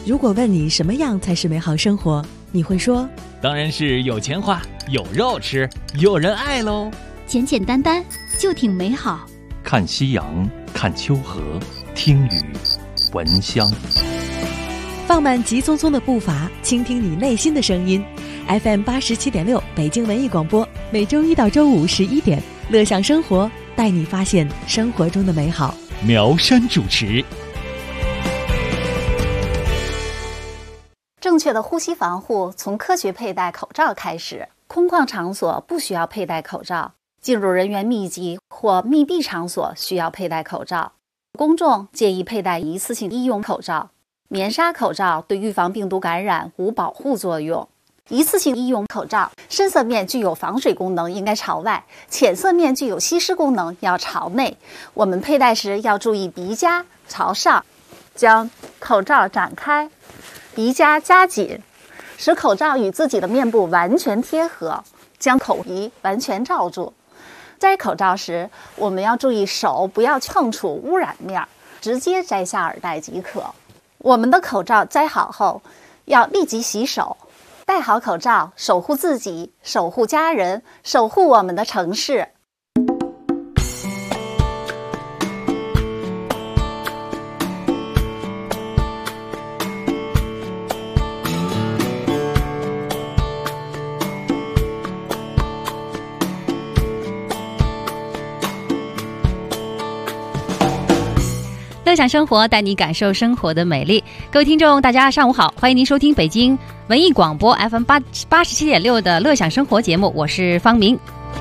如果问你什么样才是美好生活，你会说当然是有钱花，有肉吃，有人爱喽。 简简单单就挺美好。 看夕阳，看秋河，听雨，闻香。 放慢急匆匆的步伐，倾听你内心的声音。FM87.6北京文艺广播，每周一到周五11点，乐享生活，带你发现生活中的美好。 苗山主持。 正确的呼吸防护从科学佩戴口罩开始。空旷场所不需要佩戴口罩，进入人员密集或密闭场所需要佩戴口罩。公众建议佩戴一次性医用口罩。棉纱口罩对预防病毒感染无保护作用。一次性医用口罩深色面具有防水功能，应该朝外；浅色面具有吸湿功能，要朝内。我们佩戴时要注意鼻夹朝上，将口罩展开，鼻夹夹紧，使口罩与自己的面部完全贴合，将口鼻完全罩住。摘口罩时，我们要注意手不要碰触污染面，直接摘下耳带即可。我们的口罩摘好后，要立即洗手。戴好口罩，守护自己，守护家人，守护我们的城市。 乐享生活，带你感受生活的美丽。各位听众大家上午好，欢迎您收听北京文艺广播 FM87.6 的乐享生活节目，我是方明。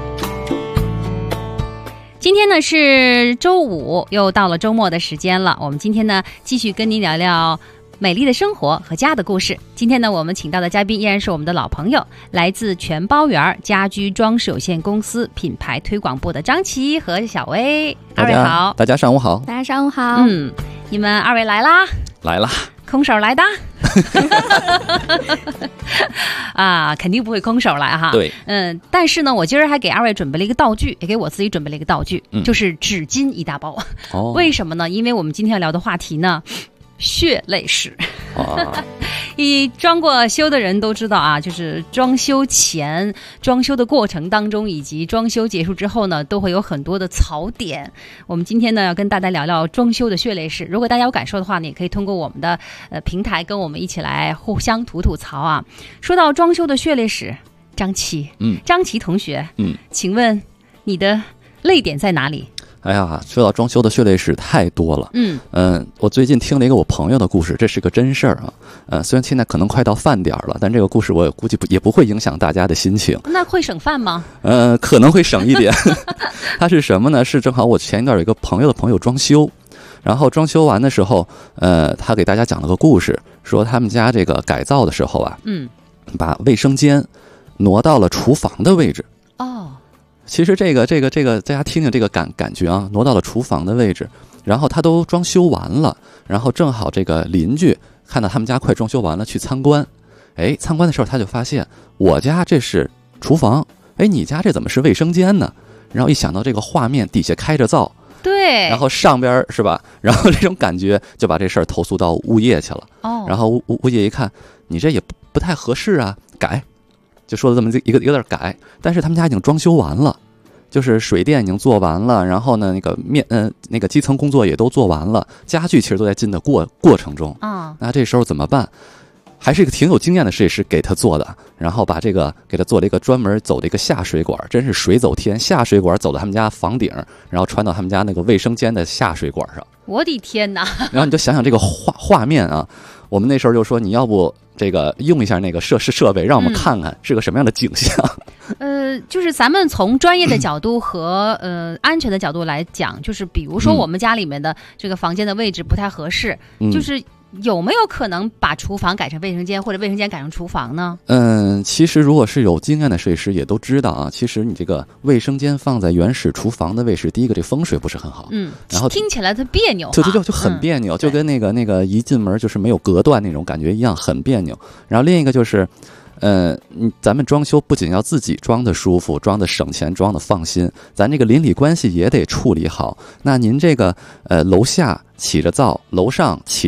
今天呢是周五，又到了周末的时间了，我们今天呢继续跟您聊聊美丽的生活和家的故事。今天呢我们请到的嘉宾依然是我们的老朋友，来自全包园家居装饰有限公司品牌推广部的张琪和小薇。二位好。 大家上午好。 大家上午好。你们二位来啦？ 来啦。 空手来的啊，肯定不会空手来哈。 对， 但是呢，我今儿还给二位准备了一个道具，也给我自己准备了一个道具，就是纸巾一大包。为什么呢？因为我们今天要聊的话题呢，血泪史。一装过修的人都知道啊，就是装修前、装修的过程当中，以及装修结束之后呢，都会有很多的槽点。我们今天呢要跟大家聊聊装修的血泪史。如果大家有感受的话呢，也可以通过我们的平台跟我们一起来互相吐吐槽啊。说到装修的血泪史，张琪，张琪同学，请问你的泪点在哪里？ 哎呀，说到装修的血泪史太多了。我最近听了一个我朋友的故事，这是个真事儿啊。虽然现在可能快到饭点了，但这个故事我估计也不会影响大家的心情。 那会省饭吗？ 可能会省一点。它是什么呢？是正好我前一段有一个朋友的朋友装修，然后装修完的时候，他给大家讲了个故事，说他们家这个改造的时候啊，把卫生间挪到了厨房的位置。其实这个大家听听这个感觉啊，挪到了厨房的位置，然后他都装修完了，然后正好这个邻居看到他们家快装修完了去参观，参观的时候他就发现我家这是厨房，你家这怎么是卫生间呢？然后一想到这个画面，底下开着灶， 对， 然后上边是吧？然后这种感觉就把这事儿投诉到物业去了。然后物业一看，你这也不太合适啊，改。就说了这么一个字改，但是他们家已经装修完了，就是水电已经做完了，然后呢那个基层工作也都做完了，家具其实都在进的过程中。那这时候怎么办？还是一个挺有经验的设计师给他做的，然后把这个给他做了一个专门走的一个下水管，真是水走天，下水管走到他们家房顶，然后穿到他们家那个卫生间的下水管上。 我的天哪！ 然后你就想想这个画面啊，我们那时候就说你要不这个用一下那个设备，让我们看看是个什么样的景象。 就是咱们从专业的角度和安全的角度来讲，就是比如说我们家里面的这个房间的位置不太合适，就是有没有可能把厨房改成卫生间，或者卫生间改成厨房呢？ 其实如果是有经验的设计师也都知道啊，其实你这个卫生间放在原始厨房的位置，第一个这风水不是很好，然后听起来它别扭， 就很别扭，就跟那个一进门就是没有隔断那种感觉一样，很别扭。然后另一个就是咱们装修不仅要自己装的舒服，装的省钱，装的放心，咱这个邻里关系也得处理好。那您这个楼下起着灶，楼上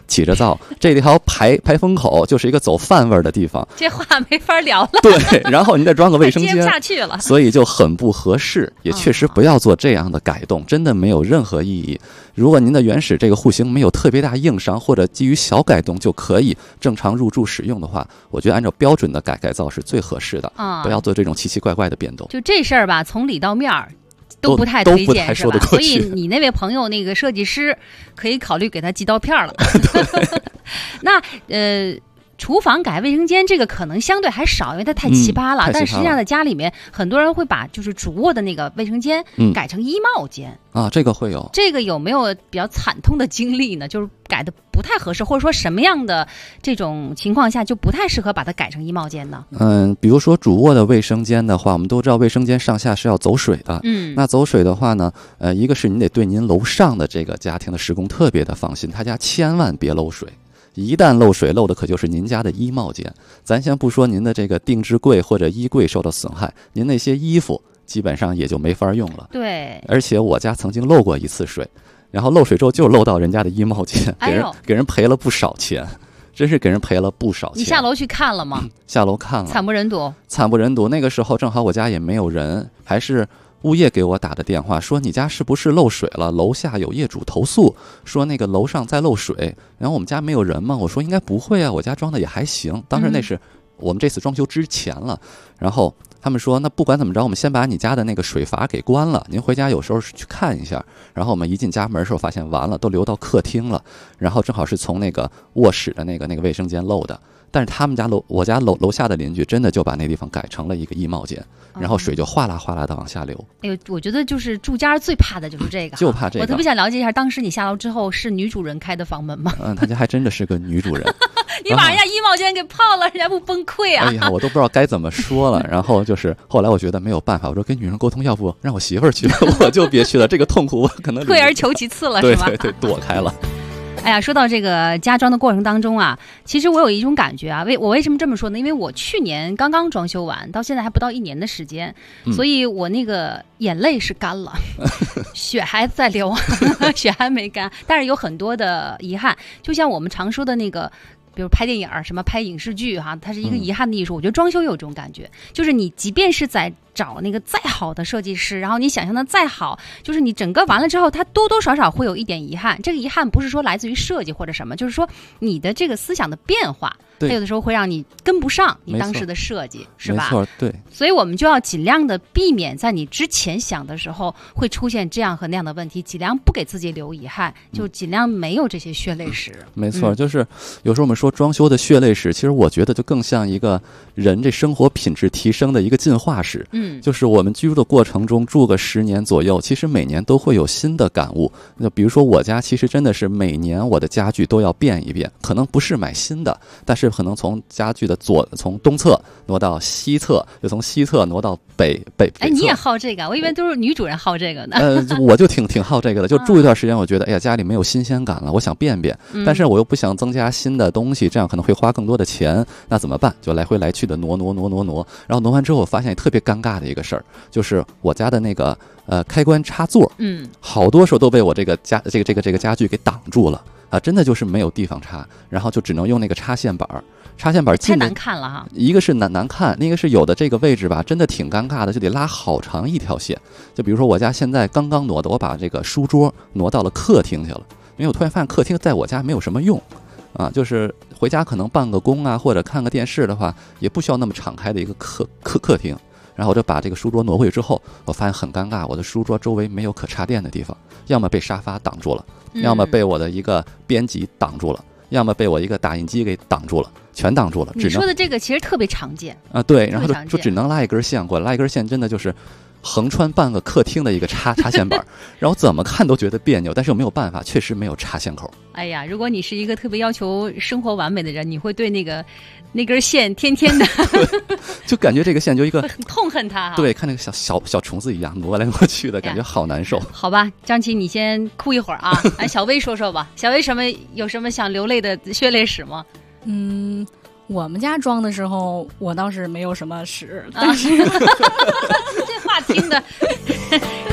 起着灶，这条排风口就是一个走饭味儿的地方， 这话没法聊了。 对，然后您再装个卫生间， 接不下去了， 所以就很不合适，也确实不要做这样的改动，真的没有任何意义。如果您的原始这个户型没有特别大硬伤，或者基于小改动就可以正常入住使用的话，我觉得按照标准的改造是最合适的，不要做这种奇奇怪怪的变动。 就这事儿吧，从里到面儿都不太推荐，是吧？所以你那位朋友那个设计师可以考虑给他寄刀片了。那厨房改卫生间这个可能相对还少，因为它太奇葩了。但实际上在家里面，很多人会把就是主卧的那个卫生间改成衣帽间啊，这个会有。 这个有没有比较惨痛的经历呢？就是改的不太合适，或者说什么样的这种情况下就不太适合把它改成衣帽间呢？ 比如说主卧的卫生间的话，我们都知道卫生间上下是要走水的。那走水的话呢，一个是您得对您楼上的这个家庭的施工特别的放心，他家千万别漏水。一旦漏水，漏的可就是您家的衣帽间。咱先不说您的这个定制柜或者衣柜受到损害，您那些衣服基本上也就没法用了。 对， 而且我家曾经漏过一次水，然后漏水之后就漏到人家的衣帽间，给人赔了不少钱，真是给人赔了不少钱。 你下楼去看了吗？ 下楼看了， 惨不忍睹， 惨不忍睹。那个时候正好我家也没有人，还是物业给我打的电话说你家是不是漏水了，楼下有业主投诉说那个楼上在漏水，然后我们家没有人吗？我说应该不会啊，我家装的也还行。当时那是我们这次装修之前了，然后他们说那不管怎么着，我们先把你家的那个水阀给关了，您回家有时候去看一下。然后我们一进家门的时候发现完了，都流到客厅了，然后正好是从那个卧室的那个卫生间漏的。但是他们家我家楼下的邻居真的就把那地方改成了一个衣帽间，然后水就哗啦哗啦的往下流。 哎呦，我觉得就是住家最怕的就是这个， 就怕这个。 我特别想了解一下，当时你下楼之后是女主人开的房门吗？ 他家还真的是个女主人。 你把人家衣帽间给泡了，人家不崩溃啊？ 哎呀，我都不知道该怎么说了。然后就是后来我觉得没有办法，我说跟女人沟通，要不让我媳妇儿去，我就别去了。这个痛苦我可能退而求其次了，是吧？ 对，躲开了。 哎呀，说到这个家装的过程当中啊，其实我有一种感觉啊，我为什么这么说呢？因为我去年刚刚装修完，到现在还不到1年的时间，所以我那个眼泪是干了，血还在流，血还没干，但是有很多的遗憾，就像我们常说的那个。比如拍电影什么拍影视剧哈，它是一个遗憾的艺术。我觉得装修也有这种感觉，就是你即便是在找那个再好的设计师，然后你想象的再好，就是你整个完了之后，它多多少少会有一点遗憾。这个遗憾不是说来自于设计或者什么，就是说你的这个思想的变化，它有的时候会让你跟不上你当时的设计，是吧？ 没错，对。 所以我们就要尽量的避免在你之前想的时候会出现这样和那样的问题，尽量不给自己留遗憾，就尽量没有这些血泪史。 没错，就是有时候我们说装修的血泪史，其实我觉得就更像一个人这生活品质提升的一个进化史。就是我们居住的过程中住个10年左右，其实每年都会有新的感悟。那比如说我家其实真的是每年我的家具都要变一变，可能不是买新的，但是可能从家具的从东侧挪到西侧，就从西侧挪到北侧。 哎，你也好这个？我以为都是女主人好这个呢。 我就挺好这个的，就住一段时间，我觉得哎呀家里没有新鲜感了，我想变，但是我又不想增加新的东西，这样可能会花更多的钱，那怎么办？就来回来去的挪，然后挪完之后，我发现特别尴尬的一个事儿，就是我家的那个开关插座，好多时候都被我这个家具给挡住了啊，真的就是没有地方插，然后就只能用那个插线板太难看了哈。 一个是难看，另一个是有的这个位置吧，真的挺尴尬的，就得拉好长一条线。就比如说我家现在刚挪的，我把这个书桌挪到了客厅去了，因为我突然发现客厅在我家没有什么用。就是回家可能办个工啊，或者看个电视的话，也不需要那么敞开的一个客厅。然后我就把这个书桌挪回去之后，我发现很尴尬，我的书桌周围没有可插电的地方，要么被沙发挡住了，要么被我的一个编辑挡住了，要么被我一个打印机给挡住了，全挡住了。 你说的这个其实特别常见啊，对，然后就只能拉一根线过来，拉一根线真的就是横穿半个客厅的一个插线板，然后怎么看都觉得别扭，但是又没有办法，确实没有插线口。 哎呀，如果你是一个特别要求生活完美的人，你会对那根线天天的就感觉这个线就一个很痛恨它。 对，看那个小虫子一样挪来挪去的感觉好难受。 好吧，张琪你先哭一会儿啊。来，小薇说说吧，小薇有什么想流泪的血泪史吗？ 我们家装的时候我倒是没有什么史，但是这话听的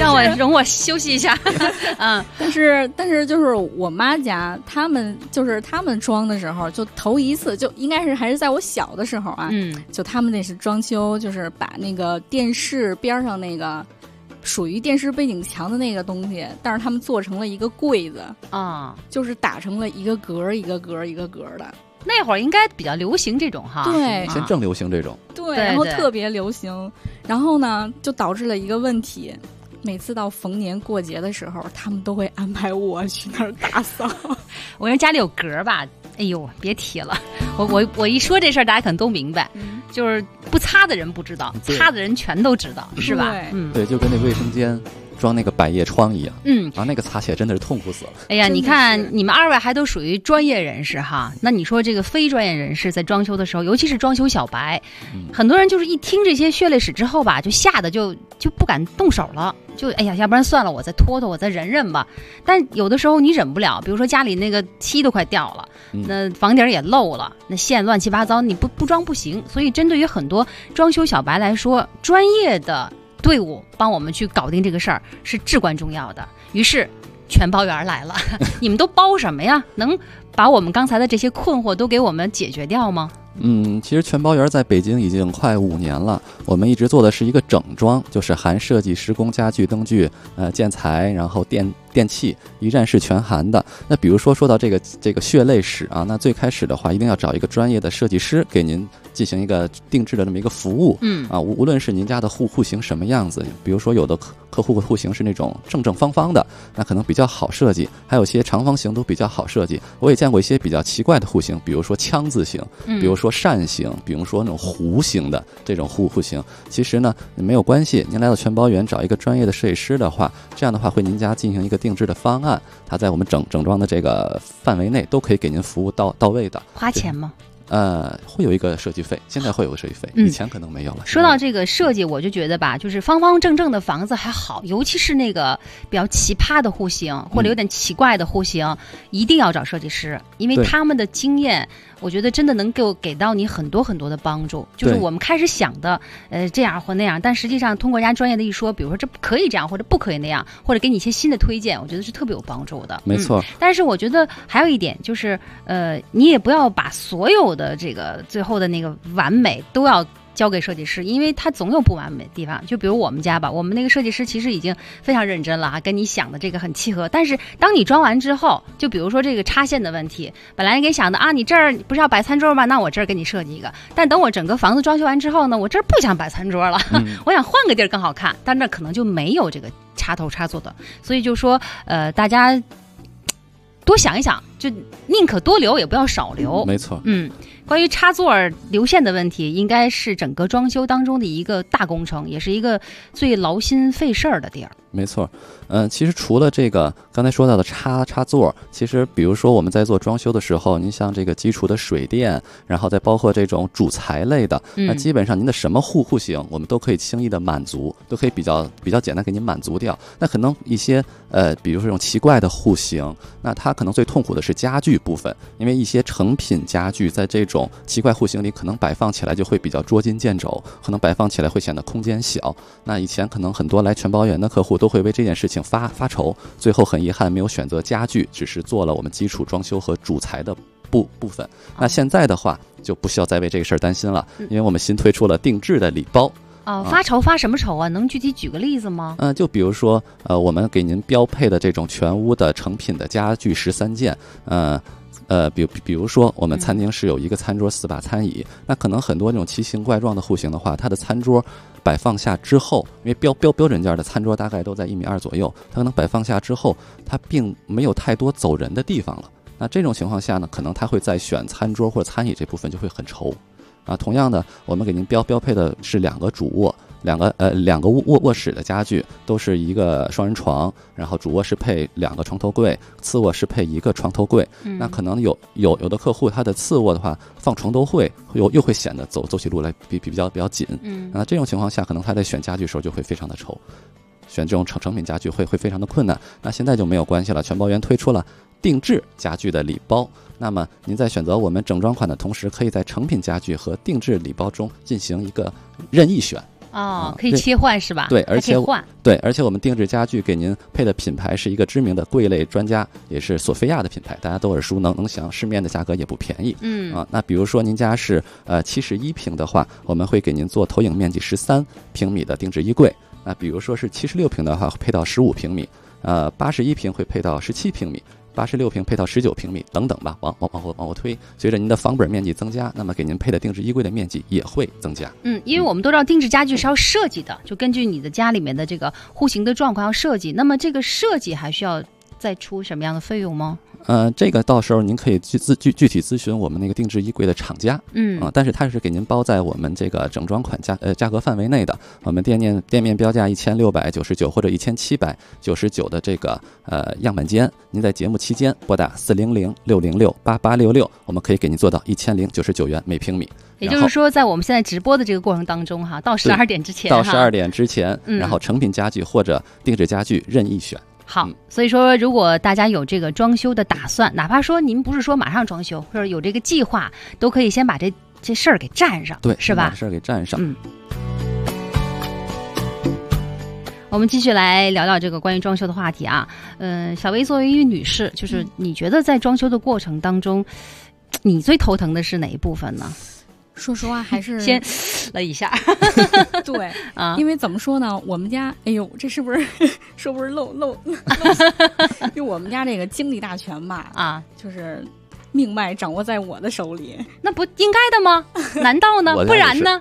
容我休息一下。嗯， 但是就是我妈家，他们装的时候，就头一次就应该是还是在我小的时候啊，就他们那是装修，就是把那个电视边上那个属于电视背景墙的那个东西，但是他们做成了一个柜子啊，就是打成了一个格一个格一个格的。 那会儿应该比较流行这种哈， 对， 以前正流行这种， 对，然后特别流行，然后呢就导致了一个问题，每次到逢年过节的时候，他们都会安排我去那儿打扫。 我人家里有格吧，哎呦，别提了，我一说这事儿，大家可能都明白，就是不擦的人不知道，擦的人全都知道，是吧？ 对，就跟那卫生间装那个百叶窗一样，然后那个擦起来真的是痛苦死了。 哎呀，你看你们二位还都属于专业人士哈，那你说这个非专业人士在装修的时候，尤其是装修小白，很多人就是一听这些血泪史之后吧，就吓得就不敢动手了，就哎呀，要不然算了，我再拖拖，我再忍忍吧。但有的时候你忍不了，比如说家里那个漆都快掉了，那房顶也漏了，那线乱七八糟，你不装不行。所以针对于很多装修小白来说，专业的队伍帮我们去搞定这个事儿是至关重要的。于是全包员来了，你们都包什么呀？能把我们刚才的这些困惑都给我们解决掉吗？ 其实全包员在北京已经快5年了，我们一直做的是一个整装，就是含设计、施工、家具、灯具、建材，然后电器一站式全含的。那比如说到这个血泪史啊，那最开始的话一定要找一个专业的设计师给您进行一个定制的这么一个服务。无论是您家的户型什么样子，比如说有的客户户型是那种正方方的，那可能比较好设计，还有些长方形都比较好设计。我也见过一些比较奇怪的户型，比如说枪字形，比如说扇形，比如说那种弧形的这种户型。其实呢没有关系，您来到全包园找一个专业的设计师的话，这样的话会您家进行一个定制的方案，它在我们整装的这个范围内都可以给您服务到位的。 花钱吗？ 会有一个设计费，现在会有个设计费，以前可能没有了。 说到这个设计，我就觉得吧，就是方方正正的房子还好，尤其是那个比较奇葩的户型或者有点奇怪的户型，一定要找设计师，因为他们的经验，我觉得真的能给到你很多很多的帮助。就是我们开始想的，这样或那样，但实际上通过人家专业的一说，比如说这可以这样或者不可以那样，或者给你一些新的推荐，我觉得是特别有帮助的。 没错。 但是我觉得还有一点就是，你也不要把所有的这个最后的那个完美都要交给设计师，因为他总有不完美的地方。就比如我们家吧，我们那个设计师其实已经非常认真了，跟你想的这个很契合。但是当你装完之后，就比如说这个插线的问题，本来给想的啊，你这儿不是要摆餐桌吗？那我这儿给你设计一个。但等我整个房子装修完之后呢，我这儿不想摆餐桌了，我想换个地儿更好看，但那可能就没有这个插头插座的。所以就说大家多想一想，就宁可多留也不要少留。 没错。 关于插座流线的问题，应该是整个装修当中的一个大工程，也是一个最劳心费事儿的地儿。 没错。其实除了这个刚才说到的插座，其实比如说我们在做装修的时候，您像这个基础的水电，然后再包括这种主材类的，那基本上您的什么户型我们都可以轻易的满足，都可以比较简单给您满足掉。那可能一些比如说这种奇怪的户型，那它可能最痛苦的是家具部分，因为一些成品家具在这种奇怪户型里可能摆放起来就会比较捉襟见肘，可能摆放起来会显得空间小。那以前可能很多来全包园的客户都会为这件事情发愁，最后很遗憾没有选择家具，只是做了我们基础装修和主材的部分。那现在的话就不需要再为这个事儿担心了，因为我们新推出了定制的礼包。 发愁发什么愁啊？能具体举个例子吗？ 就比如说我们给您标配的这种全屋的成品的家具13件，比如说我们餐厅是有一个餐桌4把餐椅，那可能很多这种奇形怪状的户型的话，它的餐桌摆放下之后，因为标准件的餐桌大概都在1.2米左右，它可能摆放下之后，它并没有太多走人的地方了。那这种情况下呢，可能他会在选餐桌或者餐椅这部分就会很愁。同样的，我们给您标配的是2个主卧，两个卧室的家具，都是一个双人床，然后主卧是配2个床头柜，次卧是配1个床头柜。那可能有的客户他的次卧的话放床头柜又会显得走起路来比较紧。那这种情况下，可能他在选家具的时候就会非常的愁，选这种成品家具会非常的困难。那现在就没有关系了，全包园推出了定制家具的礼包。那么您在选择我们整装款的同时，可以在成品家具和定制礼包中进行一个任意选。 可以切换是吧？ 对，而且换。 对，而且我们定制家具给您配的品牌是一个知名的柜类专家，也是索菲亚的品牌，大家都耳熟能详，市面的价格也不便宜。那比如说您家是71平的话，我们会给您做投影面积13平米的定制衣柜。那比如说是76平的话，会配到15平米，81平会配到17平米。86平配到19平米等等吧，往后推，随着您的房本面积增加，那么给您配的定制衣柜的面积也会增加。 因为我们都知道定制家具是要设计的，就根据你的家里面的这个户型的状况要设计。那么这个设计还需要再出什么样的费用吗？ 这个到时候您可以具体咨询我们那个定制衣柜的厂家，但是它是给您包在我们这个整装款价格范围内的。我们店面标价1699或者1799的这个样板间，您在节目期间拨打400-606-8866，我们可以给您做到1099元每平米。 也就是说，在我们现在直播的这个过程当中到12点之前， 到12点之前，然后成品家具或者定制家具任意选。 好，所以说如果大家有这个装修的打算，哪怕说您不是说马上装修，或者有这个计划，都可以先把这事儿给占上， 对， 是吧？ 把事儿给占上。 我们继续来聊聊这个关于装修的话题啊。小薇作为一位女士，就是你觉得在装修的过程当中，你最头疼的是哪一部分呢？ 说实话，还是先了一下。 对因为怎么说呢，我们家，哎呦，这是不是漏？因为我们家这个精力大全吧，就是命脉掌握在我的手里， 那不应该的吗？难道呢？不然呢？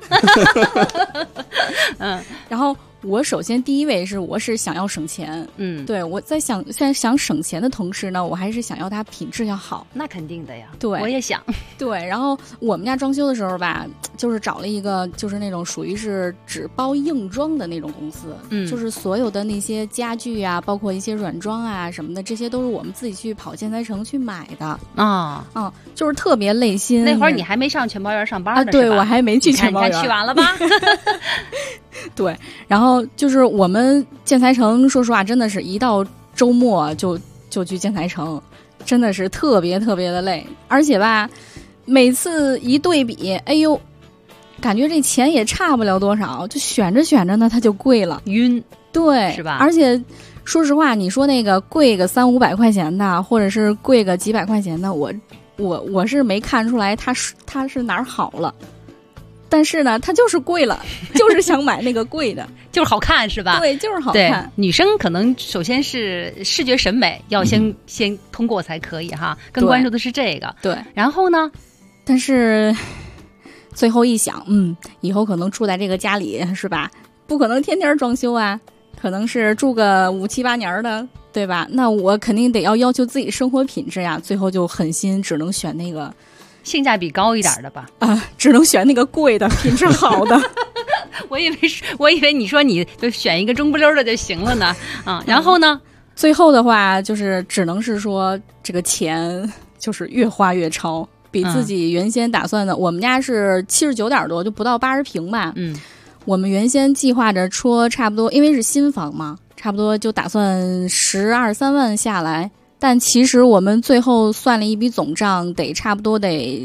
然后我首先第一位我是想要省钱，对，我在想省钱的同时呢，我还是想要它品质要好。 那肯定的呀， 对， 我也想。 对，然后我们家装修的时候吧，就是找了一个就是那种属于是只包硬装的那种公司，就是所有的那些家具啊，包括一些软装啊什么的，这些都是我们自己去跑建材城去买的就是特别累心。 那会儿你还没上全包园上班呢， 对，我还没去全包园， 你去完了吧？ 对，然后就是我们建材城，说实话，真的是一到周末就去建材城，真的是特别特别的累，而且吧，每次一对比，哎呦，感觉这钱也差不了多少，就选着呢，它就贵了， 晕， 对， 是吧？ 而且说实话，你说那个贵个300-500块钱的，或者是贵个几百块钱的，我是没看出来它是哪儿好了。但是呢，它就是贵了，就是想买那个贵的， 就是好看，是吧？ 对，就是好看。 女生可能首先是视觉审美要先通过才可以哈，更关注的是这个。 对， 然后呢， 但是最后一想，以后可能住在这个家里是吧？不可能天天装修啊，可能是住个5、7、8年的，对吧？那我肯定得要求自己生活品质呀，最后就狠心只能选那个。 性价比高一点的吧， 只能选那个贵的，品质好的。 我以为你说你就选一个中不溜的就行了呢，然后呢， 最后的话就是只能是说这个钱就是越花越超，比自己原先打算的，我们家是79点多，就不到80平吧，我们原先计划着说差不多，因为是新房嘛，差不多就打算12、13万下来。但其实我们最后算了一笔总账，得差不多得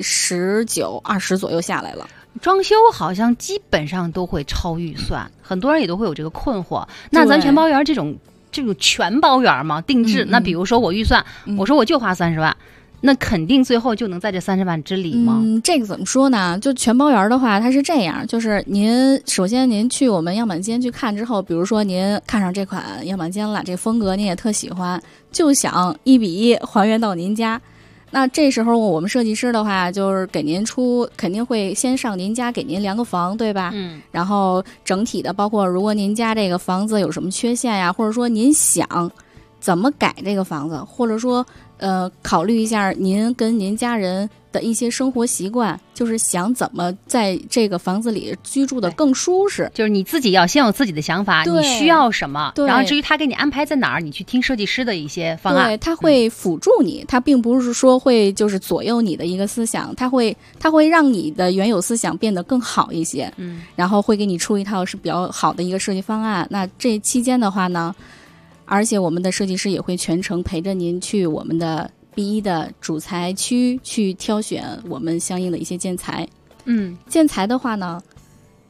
19、20左右下来了。 装修好像基本上都会超预算，很多人也都会有这个困惑。那咱全包园这种全包园嘛，定制，那比如说我预算，我说我就花30万。那肯定最后就能在这30万之里吗？ 这个怎么说呢？就全包园的话，它是这样，就是首先您去我们样板间去看之后，比如说您看上这款样板间了，这风格您也特喜欢，就想1比1还原到您家。那这时候我们设计师的话，就是给您肯定会先上您家给您量个房，对吧？然后整体的，包括如果您家这个房子有什么缺陷呀，或者说您想怎么改这个房子，或者说考虑一下您跟您家人的一些生活习惯，就是想怎么在这个房子里居住的更舒适， 就是你自己要先有自己的想法，你需要什么，然后至于他给你安排在哪儿，你去听设计师的一些方案。 对，他会辅助你，他并不是说会就是左右你的一个思想，他会让你的原有思想变得更好一些，然后会给你出一套是比较好的一个设计方案。那这期间的话呢，而且我们的设计师也会全程陪着您去我们的B1的主材区去挑选我们相应的一些建材。建材的话呢，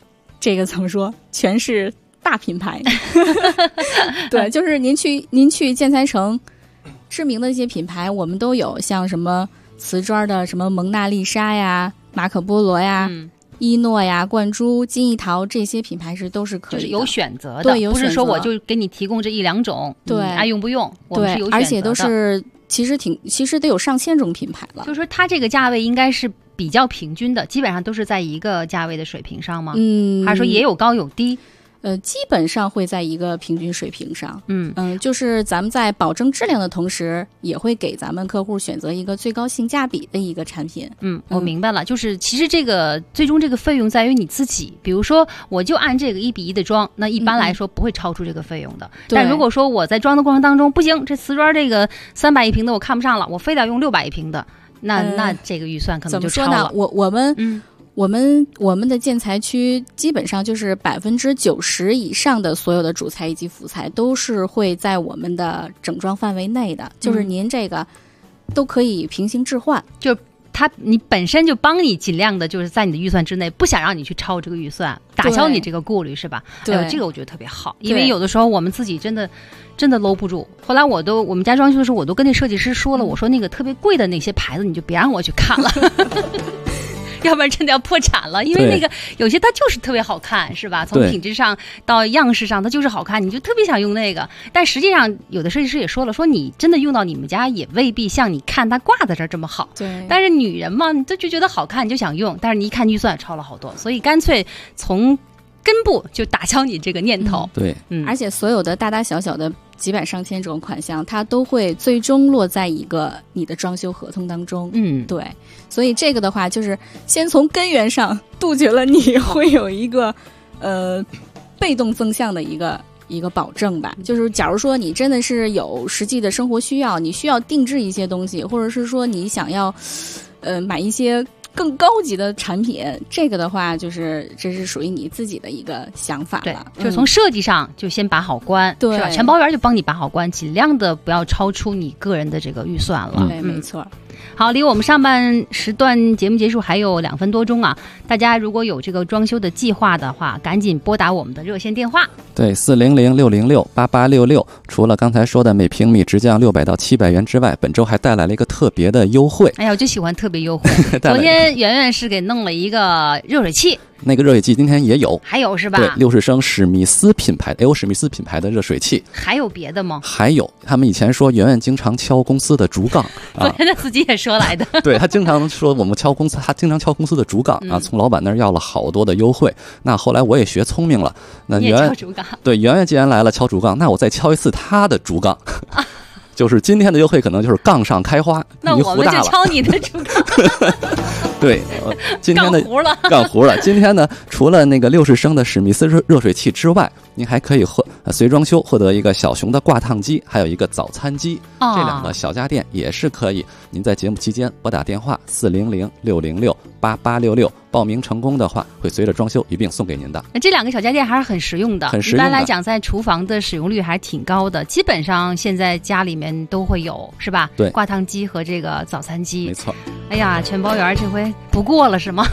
这个怎么说，全是大品牌。对，就是您去建材城，知名的一些品牌我们都有，像什么瓷砖的什么蒙娜丽莎呀、马可波罗呀、伊诺呀、冠珠、金艺陶，这些品牌都是可以的， 就是有选择的， 对，有选择， 不是说我就给你提供这1-2种， 对， 爱用不用，我们是有选择的， 而且都是其实得有上千种品牌了。 就是说它这个价位应该是比较平均的，基本上都是在一个价位的水平上吗？还是说也有高有低？ 基本上会在一个平均水平上。就是咱们在保证质量的同时，也会给咱们客户选择一个最高性价比的一个产品。 我明白了，就是其实这个最终这个费用在于你自己。比如说，我就按这个1:1的装，那一般来说不会超出这个费用的。但如果说我在装的过程当中不行，这瓷砖这个300一平的我看不上了，我非得要用600一平的，那这个预算可能就超了。 怎么说呢？我们的建材区基本上就是90%以上的所有的主材以及辅材都是会在我们的整装范围内的，就是您这个都可以平行置换， 就你本身就帮你尽量的就是在你的预算之内，不想让你去超这个预算，打消你这个顾虑，是吧？ 对， 这个我觉得特别好，因为有的时候我们自己真的搂不住。后来我们家装修的时候，我都跟那设计师说了，我说那个特别贵的那些牌子你就别让我去看了。要不然真的要破产了，因为那个有些它就是特别好看，是吧？从品质上到样式上，它就是好看，你就特别想用那个。但实际上，有的设计师也说了，说你真的用到你们家也未必像你看它挂在这儿这么好。 对。 但是女人嘛，你就觉得好看，你就想用，但是你一看预算超了好多，所以干脆从根部就打消你这个念头。 对， 而且所有的大大小小的几百上千这种款项，它都会最终落在一个你的装修合同当中。对，所以这个的话，就是先从根源上杜绝了你会有一个被动增项的一个保证吧。就是假如说你真的是有实际的生活需要，你需要定制一些东西，或者是说你想要买一些更高级的产品，这个的话就是这是属于你自己的一个想法了。 对，就是从设计上就先把好关， 对， 是吧？全包圆就帮你把好关，尽量的不要超出你个人的这个预算了。 对，没错。 好，离我们上半时段节目结束还有2分多钟啊！大家如果有这个装修的计划的话，赶紧拨打我们的热线电话。 对，400-606-8866。除了刚才说的每平米直降600到700元之外，本周还带来了一个特别的优惠。 哎呀，我就喜欢特别优惠。昨天圆圆是给弄了一个热水器。 那个热水器今天也有， 还有是吧？ 对，60升史密斯品牌的热水器。 还有别的吗？ 还有，他们以前说圆圆经常敲公司的竹杠， 昨天他自己也说来的。 对，他经常说他经常敲公司的竹杠啊，从老板那儿要了好多的优惠。那后来我也学聪明了，那圆圆对圆圆既然来了敲竹杠，那我再敲一次他的竹杠。就是今天的优惠可能就是杠上开花， 那我们就敲你的竹杠。 对，今天的杠糊了。今天呢，除了那个60升的史密斯热水器之外，您还可以随装修获得一个小熊的挂烫机，还有一个早餐机。这2个小家电也是可以。您在节目期间拨打电话400-606-8866，报名成功的话，会随着装修一并送给您的。 这2个小家电还是很实用的，一般来讲在厨房的使用率还挺高的，基本上现在家里面都会有，是吧？ 对， 挂烫机和这个早餐机。 没错。 哎呀，全包圆这回不过了是吗？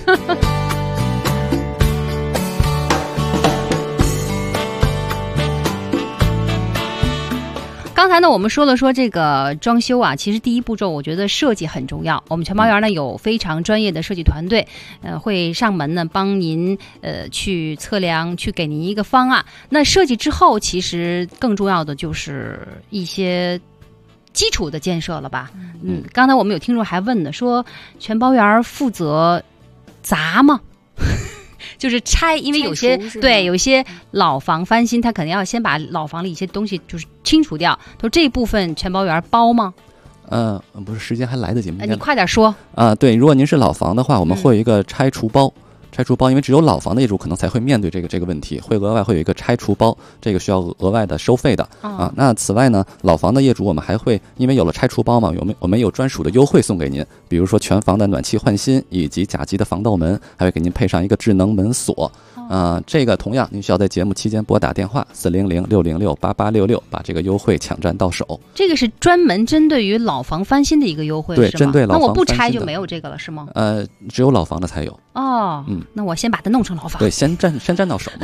刚才呢，我们说了这个装修啊，其实第一步骤我觉得设计很重要。我们全包圆呢有非常专业的设计团队，会上门呢帮您去测量，去给您一个方案。那设计之后，其实更重要的就是一些基础的建设了吧？刚才我们有听众还问呢，说全包圆负责砸吗？就是拆，因为有些有一些老房翻新，他肯定要先把老房里一些东西就是清除掉。说这一部分全包圆包吗？ 不是，时间还来得及吗？ 你快点说啊！对，如果您是老房的话，我们会有一个拆除包。因为只有老房的业主可能才会面对这个问题，会额外会有一个拆除包，这个需要额外的收费的啊。那此外呢，老房的业主我们还会因为有了拆除包嘛，我们有专属的优惠送给您，比如说全房的暖气换新以及甲级的防盗门，还会给您配上一个智能门锁。 这个同样您需要在节目期间拨打电话400-606-8866，把这个优惠抢占到手。 这个是专门针对于老房翻新的一个优惠， 对， 是吗？ 针对老房翻新的。 那我不拆就没有这个了，是吗？ 只有老房的才有。 哦，那我先把它弄成老房。 对，先占到手嘛。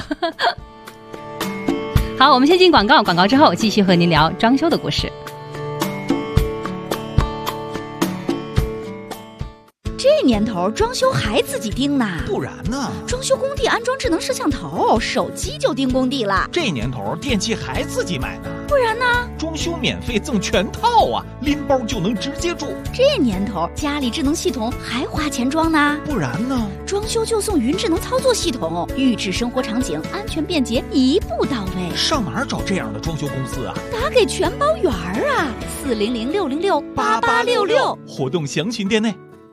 好，我们先进广告，广告之后继续和您聊装修的故事。 这年头装修还自己盯呢？ 不然呢？ 装修工地安装智能摄像头，手机就盯工地了。 这年头电器还自己买呢？ 不然呢？ 装修免费赠全套啊，拎包就能直接住。 这年头家里智能系统还花钱装呢？ 不然呢？ 装修就送云智能操作系统，预制生活场景，安全便捷，一步到位。 上哪儿找这样的装修公司啊？ 打给全包圆啊，400-606-8866， 活动详询店内。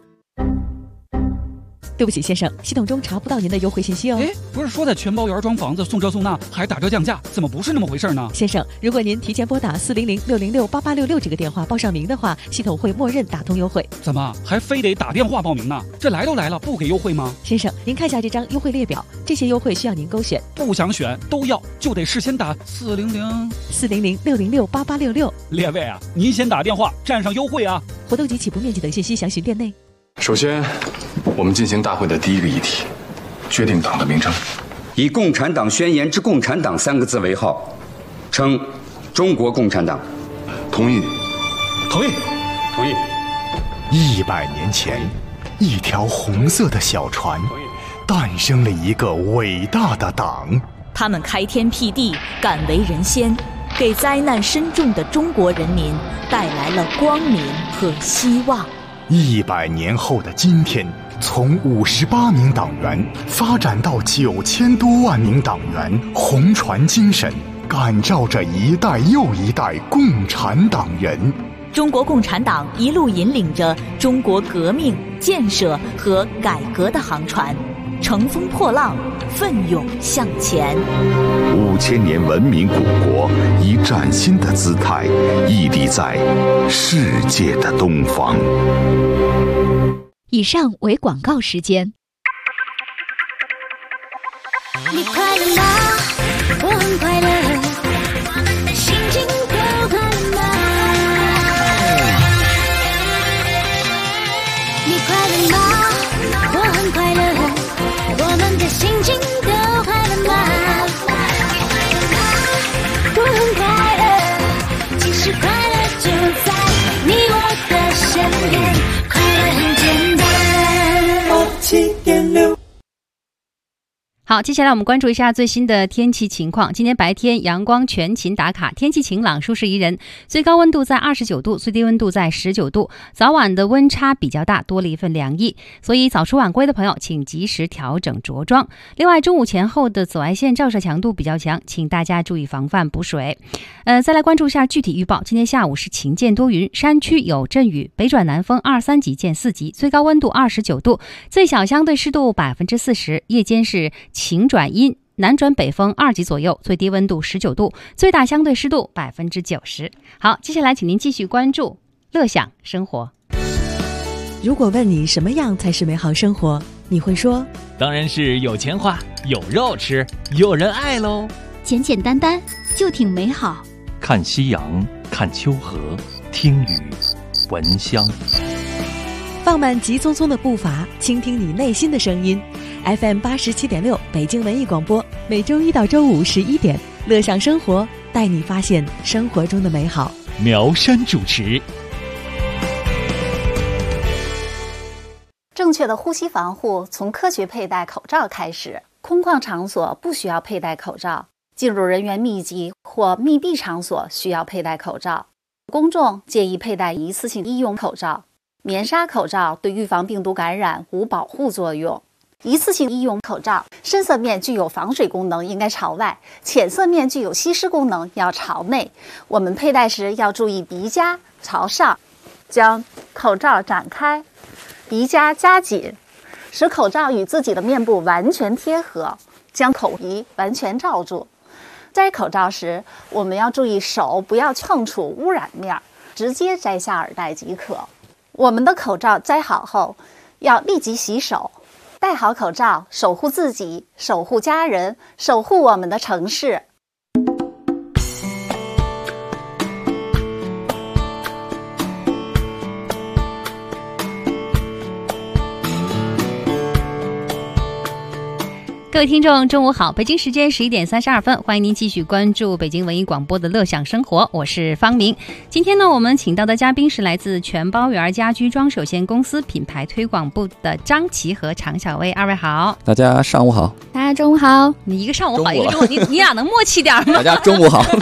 对不起，先生，系统中查不到您的优惠信息哦。 不是说在全包圆装房子送这送那还打折降价，怎么不是那么回事呢？ 先生，如果您提前拨打400-606-8866这个电话报上名的话，系统会默认打通优惠。 怎么还非得打电话报名呢？这来都来了，不给优惠吗？ 先生，您看一下这张优惠列表，这些优惠需要您勾选。 不想选都要，就得事先打 400-606-8866。 列位啊，您先打电话占上优惠啊！ 活动及起步面积等信息详询店内。 首先，我们进行大会的第一个议题，决定党的名称。 以共产党宣言之共产党3个字为号，称中国共产党。 同意。 同意。同意。 100年前，一条红色的小船，诞生了一个伟大的党。 他们开天辟地，敢为人先，给灾难深重的中国人民带来了光明和希望。 100年后的今天，从58名党员发展到9000多万名党员，红船精神感召着一代又一代共产党人。 中国共产党一路引领着中国革命、建设和改革的航船，乘风破浪，奋勇向前。 5000年文明古国以崭新的姿态屹立在世界的东方。 以上为广告时间。 你快乐吗？我很快乐，我们的心情都快乐吗？你快乐吗？我很快乐，我们的心情都快乐吗？我很快乐，其实快乐就在你我的身边，快乐很简单。7.6。 好，接下来我们关注一下最新的天气情况。今天白天阳光全勤打卡，天气晴朗，舒适宜人，最高温度在29度，最低温度在19度，早晚的温差比较大，多了一份凉意，所以早出晚归的朋友请及时调整着装。另外，中午前后的紫外线照射强度比较强，请大家注意防范补水。再来关注一下具体预报。今天下午是晴间多云，山区有阵雨，北转南风2、3级见4级，最高温度29度，最小相对湿度40%，夜间是晴转阴，南转北风2级左右，最低温度19度，最大相对湿度90%。好，接下来请您继续关注乐享生活。 如果问你什么样才是美好生活，你会说？ 当然是有钱花，有肉吃，有人爱喽。 简简单单就挺美好。 看夕阳，看秋荷，听雨，闻香。 放慢急匆匆的步伐，倾听你内心的声音。FM 87.6北京文艺广播，每周1到周511点，乐享生活，带你发现生活中的美好。 苗山主持。 正确的呼吸防护从科学佩戴口罩开始。空旷场所不需要佩戴口罩，进入人员密集或密闭场所需要佩戴口罩。公众建议佩戴一次性医用口罩。棉纱口罩对预防病毒感染无保护作用。一次性医用口罩深色面具有防水功能，应该朝外；浅色面具有吸湿功能，要朝内。我们佩戴时要注意鼻夹朝上，将口罩展开，鼻夹夹紧，使口罩与自己的面部完全贴合，将口鼻完全罩住。摘口罩时，我们要注意手不要碰触污染面，直接摘下耳带即可。我们的口罩摘好后，要立即洗手。 戴好口罩，守护自己，守护家人，守护我们的城市。 各位听众，中午好！北京时间11点32分，欢迎您继续关注北京文艺广播的乐享生活，我是方明。今天呢，我们请到的嘉宾是来自全包园家居装饰有限公司品牌推广部的张琪和常小薇，二位好。 大家上午好。 大家中午好。 你一个上午好，一个中午，你俩能默契点吗？ 大家中午好。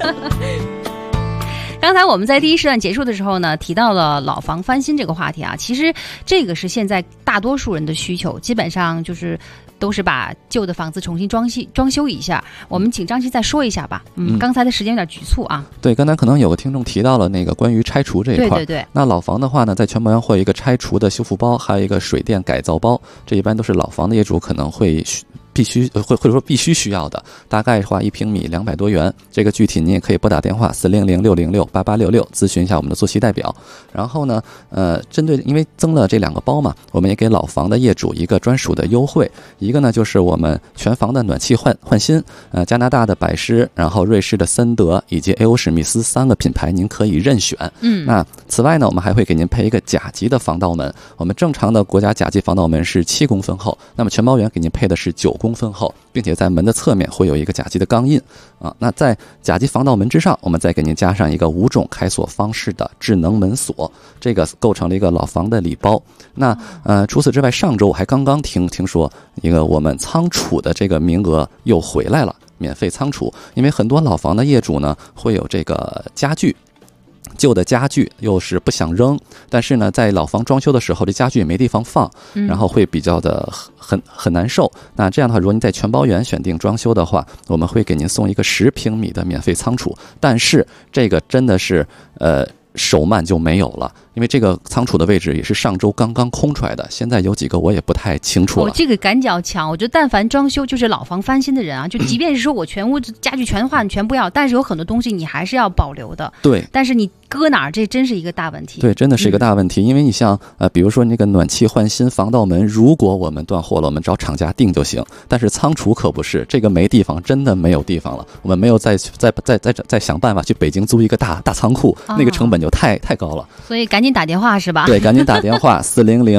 刚才我们在第一时段结束的时候呢，提到了老房翻新这个话题啊，其实这个是现在大多数人的需求，基本上都是把旧的房子重新装修一下。我们请张琪再说一下吧。刚才的时间有点局促啊。 对，刚才可能有个听众提到了那个关于拆除这一块。 对。 那老房的话呢，在全包园会有一个拆除的修复包，还有一个水电改造包，这一般都是老房的业主可能会必须需要的，大概的话1平米200多元。这个具体您也可以拨打电话400-606-8866咨询一下我们的坐席代表。然后呢，针对因为增了这2个包嘛，我们也给老房的业主一个专属的优惠。一个呢就是我们全房的暖气换新，加拿大的百诗，然后瑞士的森德以及 A.O. 史密斯3个品牌您可以任选。那此外呢，我们还会给您配一个甲级的防盗门。我们正常的国家甲级防盗门是7公分厚，那么全包园给您配的是9公分厚，并且在门的侧面会有一个甲级的钢印啊。那在甲级防盗门之上，我们再给您加上一个5种开锁方式的智能门锁，这个构成了一个老房的礼包。那除此之外，上周我还刚刚听说一个我们仓储的这个名额又回来了，免费仓储。因为很多老房的业主呢会有这个家具，旧的家具又是不想扔，但是呢在老房装修的时候这家具也没地方放，然后会比较的很难受。那这样的话，如果您在全包园选定装修的话，我们会给您送一个10平米的免费仓储。但是这个真的是手慢就没有了，因为这个仓储的位置也是上周刚刚空出来的，现在有几个我也不太清楚了。 这个赶脚强，我觉得但凡装修就是老房翻新的人啊，就即便是说我全屋家具全换全不要，但是有很多东西你还是要保留的。 对， 但是你搁哪儿，这真是一个大问题。 对，真的是一个大问题。因为你像比如说那个暖气换新防盗门，如果我们断货了，我们找厂家订就行。但是仓储可不是，这个没地方，真的没有地方了。我们没有再想办法去北京租一个大仓库，那个成本就太高了。 所以赶紧打电话是吧？ 对，赶紧打电话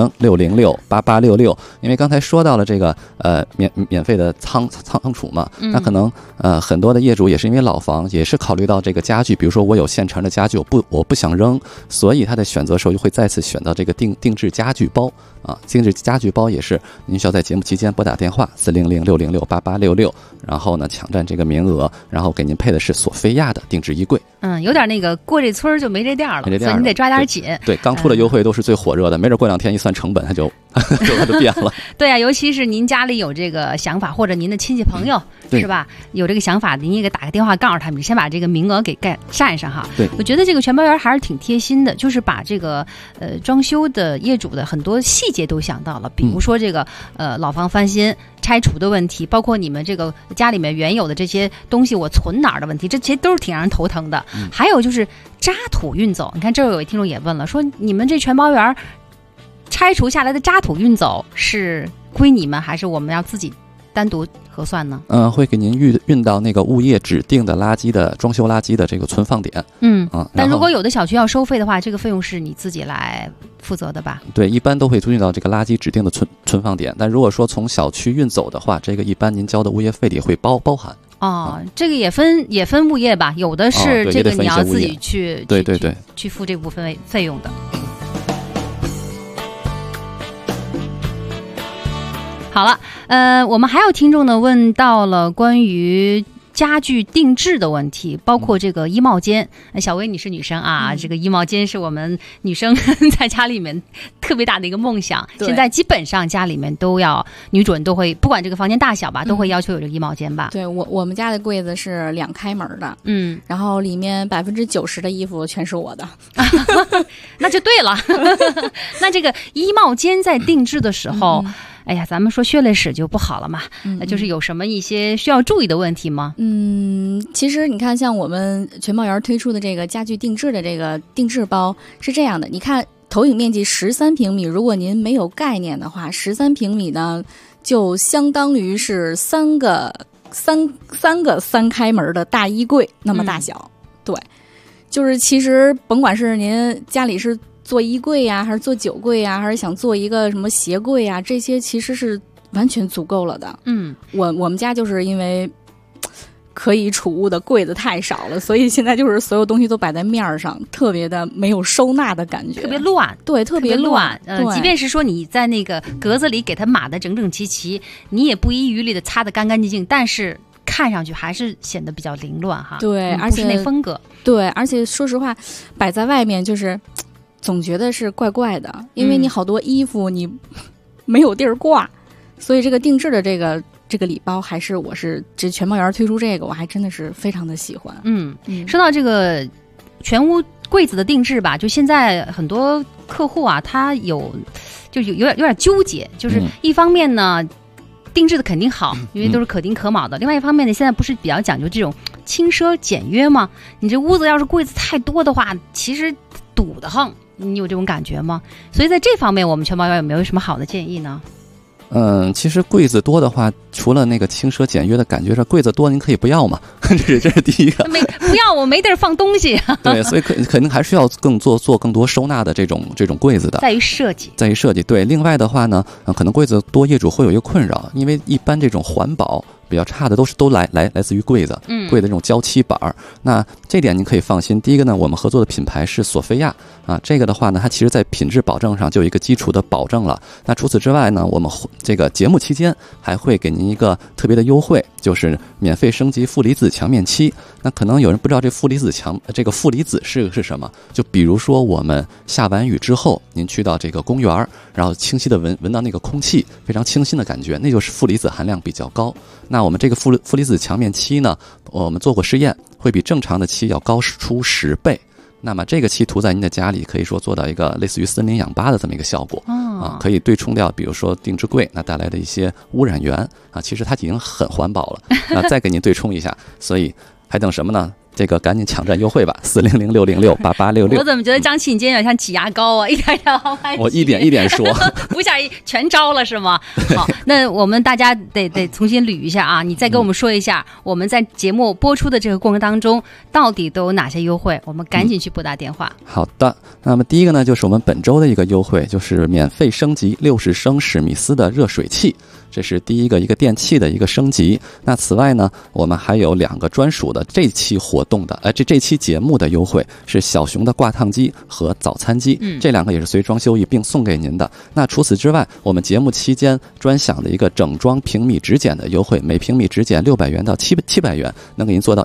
400-606-8866。因为刚才说到了这个免费的仓储嘛，那可能很多的业主也是因为老房，也是考虑到这个家具，比如说我有现成的家具，我不想扔，所以他在选择时候就会再次选到这个定制家具包啊。定制家具包也是您需要在节目期间拨打电话400-606-8866，然后呢抢占这个名额，然后给您配的是索菲亚的定制衣柜。 有点那个过这村就没这店了，所以你得抓点紧。 对，刚出的优惠都是最火热的，没准过2天一算成本，它就变了。 对啊，尤其是您家里有这个想法，或者您的亲戚朋友是吧，有这个想法，您也给打个电话告诉他们，先把这个名额给占上哈。 对， 我觉得这个全包园还是挺贴心的，就是把这个装修的业主的很多细节都想到了，比如说这个老房翻新拆除的问题，包括你们这个家里面原有的这些东西我存哪儿的问题，这些都是挺让人头疼的。还有就是渣土运走，你看这有位听众也问了，说你们这全包园拆除下来的渣土运走是归你们，还是我们要自己单独核算呢？ 会给您运到那个物业指定的垃圾的装修垃圾的这个存放点。 但如果有的小区要收费的话，这个费用是你自己来负责的吧？对， 一般都会运到这个垃圾指定的存放点。但如果说从小区运走的话，这个一般您交的物业费里会包含。 这个也分物业吧，有的是这个你要自己去对去付这部分费用的。好了，我们还有听众呢问到了关于家具定制的问题，包括这个衣帽间。小薇你是女生啊，这个衣帽间是我们女生在家里面特别大的一个梦想。现在基本上家里面都要女主人都会，不管这个房间大小吧，都会要求有这个衣帽间吧。 对，我们家的柜子是2开门的，然后里面90%的衣服全是我的。 那就对了。那这个衣帽间在定制的时候，哎呀，咱们说血泪史就不好了嘛，就是有什么一些需要注意的问题吗？ 其实你看，像我们全包园推出的这个家具定制的这个定制包是这样的，你看投影面积13平米，如果您没有概念的话，13平米呢，就相当于是三个3开门的大衣柜那么大小。对，就是其实甭管是您家里是做衣柜呀，还是做酒柜呀，还是想做一个什么鞋柜呀，这些其实是完全足够了的。我们家就是因为可以储物的柜子太少了，所以现在就是所有东西都摆在面上，特别的没有收纳的感觉， 特别乱。 对，特别乱。 即便是说你在那个格子里给它码得整整齐齐，你也不遗余力的擦得干干净净，但是看上去还是显得比较凌乱哈。 对，而且不是那风格。 对，而且说实话，摆在外面就是总觉得是怪怪的，因为你好多衣服你没有地儿挂，所以这个定制的这个礼包我是这全茂园推出这个，我还真的是非常的喜欢。 说到这个全屋柜子的定制吧，就现在很多客户啊，他有点纠结，就是一方面呢，定制的肯定好，因为都是可丁可卯的。另外一方面呢，现在不是比较讲究这种轻奢简约吗？你这屋子要是柜子太多的话，其实堵得慌。你有这种感觉吗？所以在这方面，我们全茂园有没有什么好的建议呢？ 其实柜子多的话，除了那个轻奢简约的感觉上，柜子多您可以不要嘛，这是第一个。 不要，我没地儿放东西。 对，所以肯定还是要做更多收纳的这种柜子的。在于设计。对，另外的话呢，可能柜子多，业主会有一个困扰，因为一般这种环保比较差的都来自于柜子，柜子这种胶漆板。那这点您可以放心。第一个呢，我们合作的品牌是索菲亚啊，这个的话呢，它其实在品质保证上就有一个基础的保证了。那除此之外呢，我们这个节目期间还会给您一个特别的优惠，就是免费升级负离子墙面漆。那可能有人不知道这负离子是什么，就比如说我们下完雨之后，您去到这个公园，然后清晰的闻到那个空气非常清新的感觉，那就是负离子含量比较高。那我们这个负离子墙面漆呢，我们做过实验，会比正常的漆要高出10倍。那么这个漆涂在您的家里，可以说做到一个类似于森林氧吧的这么一个效果可以对冲掉比如说定制柜那带来的一些污染源其实它已经很环保了再给您对冲一下，所以还等什么呢？这个赶紧抢占优惠吧，400-606-8866。 我怎么觉得张琪你今天有点像挤牙膏啊，一点我一点一点说， 不下全招了是吗？好，那我们大家得重新捋一下啊，你再跟我们说一下，我们在节目播出的这个过程当中，到底都有哪些优惠？我们赶紧去拨打电话。 好的，那么第一个呢，就是我们本周的一个优惠，就是免费升级60升史密斯的热水器。这是第一个电器的一个升级。那此外呢，我们还有2个专属的这期活动的这期节目的优惠，是小熊的挂烫机和早餐机，这2个也是随装修一并送给您的。那除此之外，我们节目期间专享的一个整装平米直减的优惠，每平米直减600元到700元，能给您做到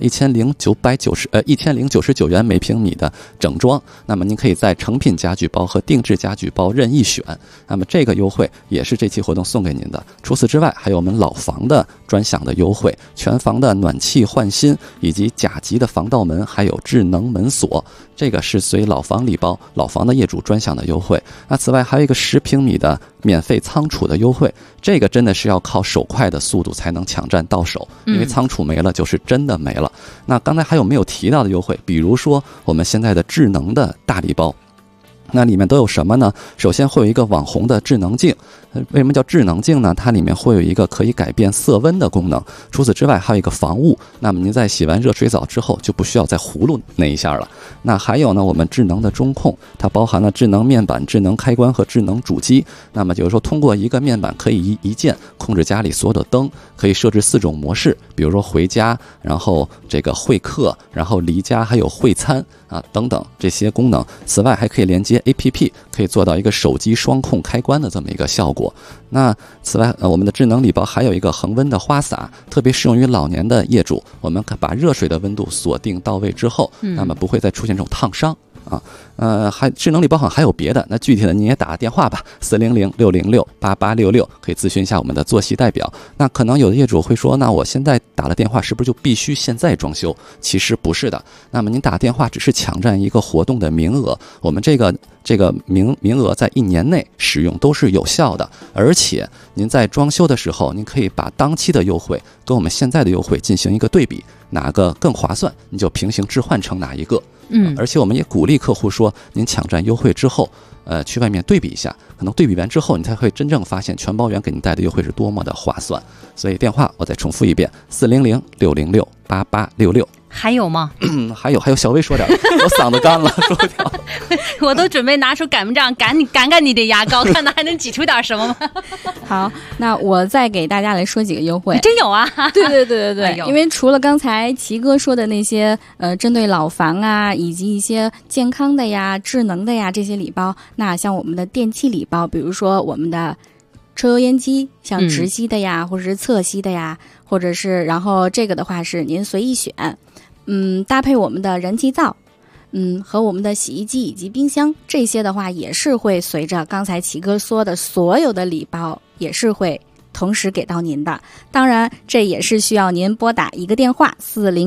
1099元每平米的整装。那么您可以在成品家具包和定制家具包任意选。那么这个优惠也是这期活动送给您的。除此之外，还有我们老房的专享的优惠，全房的暖气换新，以及甲级的防盗门，还有智能门锁，这个是随老房礼包，老房的业主专享的优惠。那此外还有一个10平米的免费仓储的优惠，这个真的是要靠手快的速度才能抢占到手，因为仓储没了就是真的没了。那刚才还有没有提到的优惠？比如说我们现在的智能的大礼包，那里面都有什么呢？首先会有一个网红的智能镜。为什么叫智能镜呢？它里面会有一个可以改变色温的功能。除此之外还有一个防雾，那么您在洗完热水澡之后就不需要再葫芦那一下了。那还有呢，我们智能的中控，它包含了智能面板、智能开关和智能主机。那么就是说通过一个面板可以一键控制家里所有的灯，可以设置4种模式，比如说回家，然后这个会客，然后离家，还有会餐等等这些功能。此外还可以连接 APP， 可以做到一个手机双控开关的这么一个效果。那此外我们的智能礼包还有一个恒温的花洒，特别适用于老年的业主，我们把热水的温度锁定到位之后，那么不会再出现这种烫伤还智能礼包好像还有别的，那具体的您也打个电话吧，400-606-8866，可以咨询一下我们的坐席代表。那可能有的业主会说，那我现在打了电话是不是就必须现在装修？其实不是的，那么您打电话只是抢占一个活动的名额，我们这个名额在1年内使用都是有效的，而且您在装修的时候，您可以把当期的优惠跟我们现在的优惠进行一个对比，哪个更划算，你就平行置换成哪一个。而且我们也鼓励客户说，您抢占优惠之后， 去外面对比一下，可能对比完之后，你才会真正发现全包圆给您带的优惠是多么的划算。所以电话我再重复一遍：400-606-8866。 还有吗？ 还有，小薇说点，我嗓子干了，说不了。 我都准备拿出擀面杖擀你的牙膏，看它还能挤出点什么吗？ 好，那我再给大家来说几个优惠。 真有啊？ 对， 哎， 因为除了刚才齐哥说的那些针对老房啊，以及一些健康的呀、智能的呀这些礼包，那像我们的电器礼包，比如说我们的抽油烟机，像直吸的呀，或者是侧吸的呀，或者是然后这个的话是您随意选，搭配我们的燃气灶，和我们的洗衣机以及冰箱，这些的话也是会随着刚才齐哥说的所有的礼包也是会同时给到您的。当然这也是需要您拨打一个电话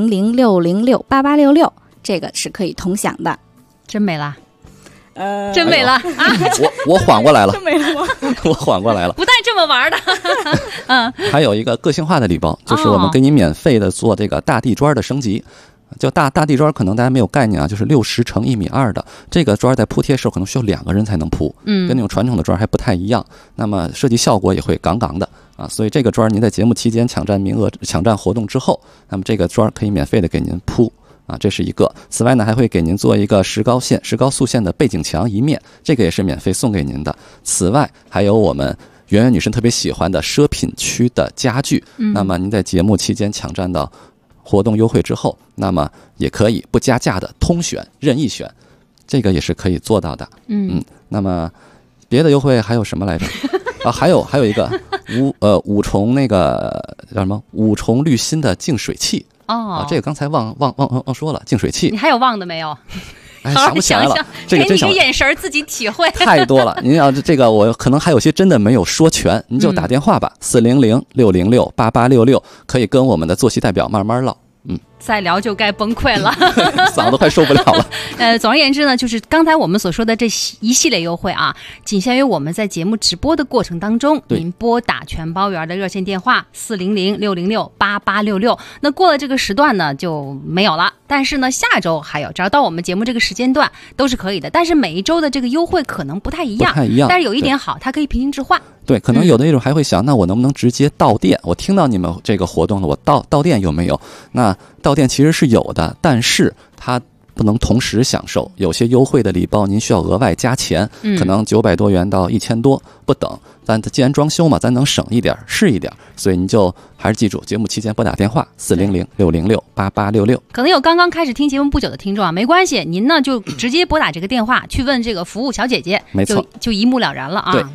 400-606-8866，这个是可以同享的。 真没了。真美了啊！ 我缓过来了， 真美了吗？ 我缓过来了， 不带这么玩的。 还有一个个性化的礼包，就是我们给你免费的做这个大地砖的升级。就大地砖可能大家没有概念啊，就是60乘1.2米的这个砖，在铺贴时候可能需要2个人才能铺，跟那种传统的砖还不太一样。那么设计效果也会杠的啊，所以这个砖您在节目期间抢占名额、抢占活动之后，那么这个砖可以免费的给您铺。这是一个。此外呢，还会给您做一个石膏塑线的背景墙一面，这个也是免费送给您的。此外，还有我们圆圆女神特别喜欢的奢品区的家具，那么您在节目期间抢占到活动优惠之后，那么也可以不加价的通选任意选，这个也是可以做到的。那么别的优惠还有什么来着？还有一个五重那个叫什么5重滤芯的净水器。这个刚才忘说了，净水器。 你还有忘的没有？ 想不起来了。这个真想给你个眼神自己体会。 太多了，您要这个我可能还有些真的没有说全，您就打电话吧，400-606-8866，可以跟我们的坐席代表慢慢唠。 再聊就该崩溃了， 嗓子快受不了了。 总而言之呢，就是刚才我们所说的这一系列优惠啊，仅限于我们在节目直播的过程当中，您拨打全包圆的热线电话400-606-8866，那过了这个时段呢就没有了。但是呢，下周还有，只要到我们节目这个时间段都是可以的。但是每一周的这个优惠可能不太一样，但是有一点好，它可以平行置换。 对，可能有的一种还会想，那我能不能直接到店？我听到你们这个活动了，我到店有没有？那到店其实是有的，但是它不能同时享受。有些优惠的礼包您需要额外加钱，可能900多元到1000多不等。但既然装修嘛，咱能省一点是一点，所以您就还是记住，节目期间拨打电话400-606-8866。 可能有刚刚开始听节目不久的听众啊，没关系，您呢就直接拨打这个电话去问这个服务小姐姐， 没错， 就一目了然了啊。 对，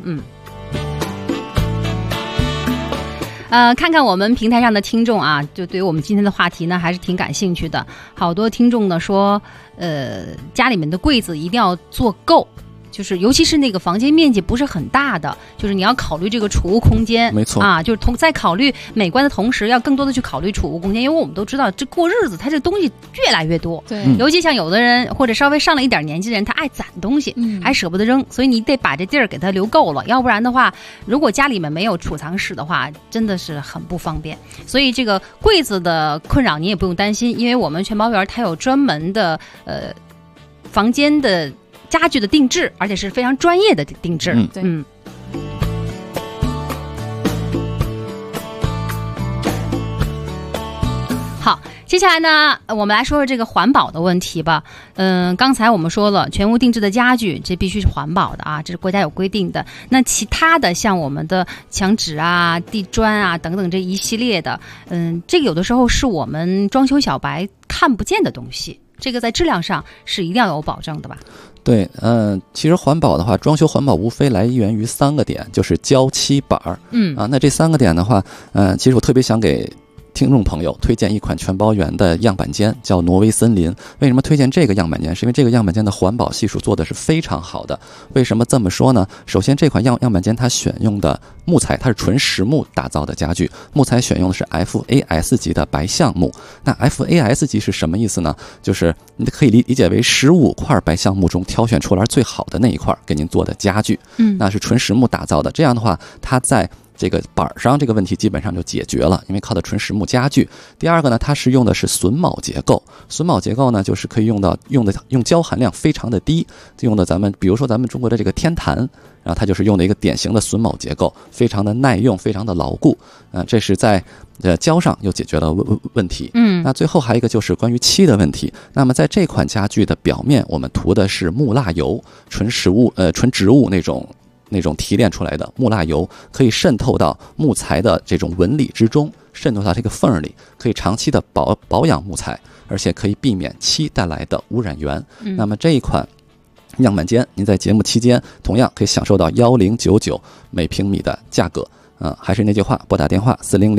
看看我们平台上的听众啊，就对于我们今天的话题呢，还是挺感兴趣的。好多听众呢说，家里面的柜子一定要做够，就是尤其是那个房间面积不是很大的，就是你要考虑这个储物空间， 没错啊，就是在考虑美观的同时，要更多的去考虑储物空间，因为我们都知道，这过日子它这东西越来越多， 对， 尤其像有的人或者稍微上了一点年纪的人，他爱攒东西，还舍不得扔，所以你得把这地儿给它留够了，要不然的话，如果家里面没有储藏室的话，真的是很不方便。所以这个柜子的困扰你也不用担心，因为我们全包圆它有专门的房间的家具的定制，而且是非常专业的定制。好，接下来呢，我们来说说这个环保的问题吧。刚才我们说了，全屋定制的家具这必须是环保的啊，这是国家有规定的。那其他的像我们的墙纸啊、地砖啊等等这一系列的，这个有的时候是我们装修小白看不见的东西，这个在质量上是一定要有保证的吧？ 对，其实环保的话，装修环保无非来源于3个点，就是胶漆板儿，那这3个点的话，其实我特别想给听众朋友推荐一款全包圆的样板间，叫挪威森林。为什么推荐这个样板间？是因为这个样板间的环保系数做的是非常好的。为什么这么说呢？首先，这款样板间它选用的木材，它是纯实木打造的家具，木材选用的是 FAS 级的白橡木。那 FAS 级是什么意思呢？就是你可以理解为15块白橡木中挑选出来最好的那一块给您做的家具。那是纯实木打造的。这样的话，它在这个板上这个问题基本上就解决了，因为靠的纯实木家具。第二个呢，它是用的是榫卯结构，榫卯结构呢就是可以用胶含量非常的低，用的比如说咱们中国的这个天坛，然后它就是用的一个典型的榫卯结构，非常的耐用，非常的牢固。这是在胶上又解决了问题。那最后还有一个就是关于漆的问题。那么在这款家具的表面，我们涂的是木蜡油，纯植物那种提炼出来的木蜡油，可以渗透到木材的这种纹理之中，渗透到这个缝里，可以长期的保养木材，而且可以避免漆带来的污染源。那么这一款样板间，您在节目期间同样可以享受到1099每平米的价格。还是那句话，拨打电话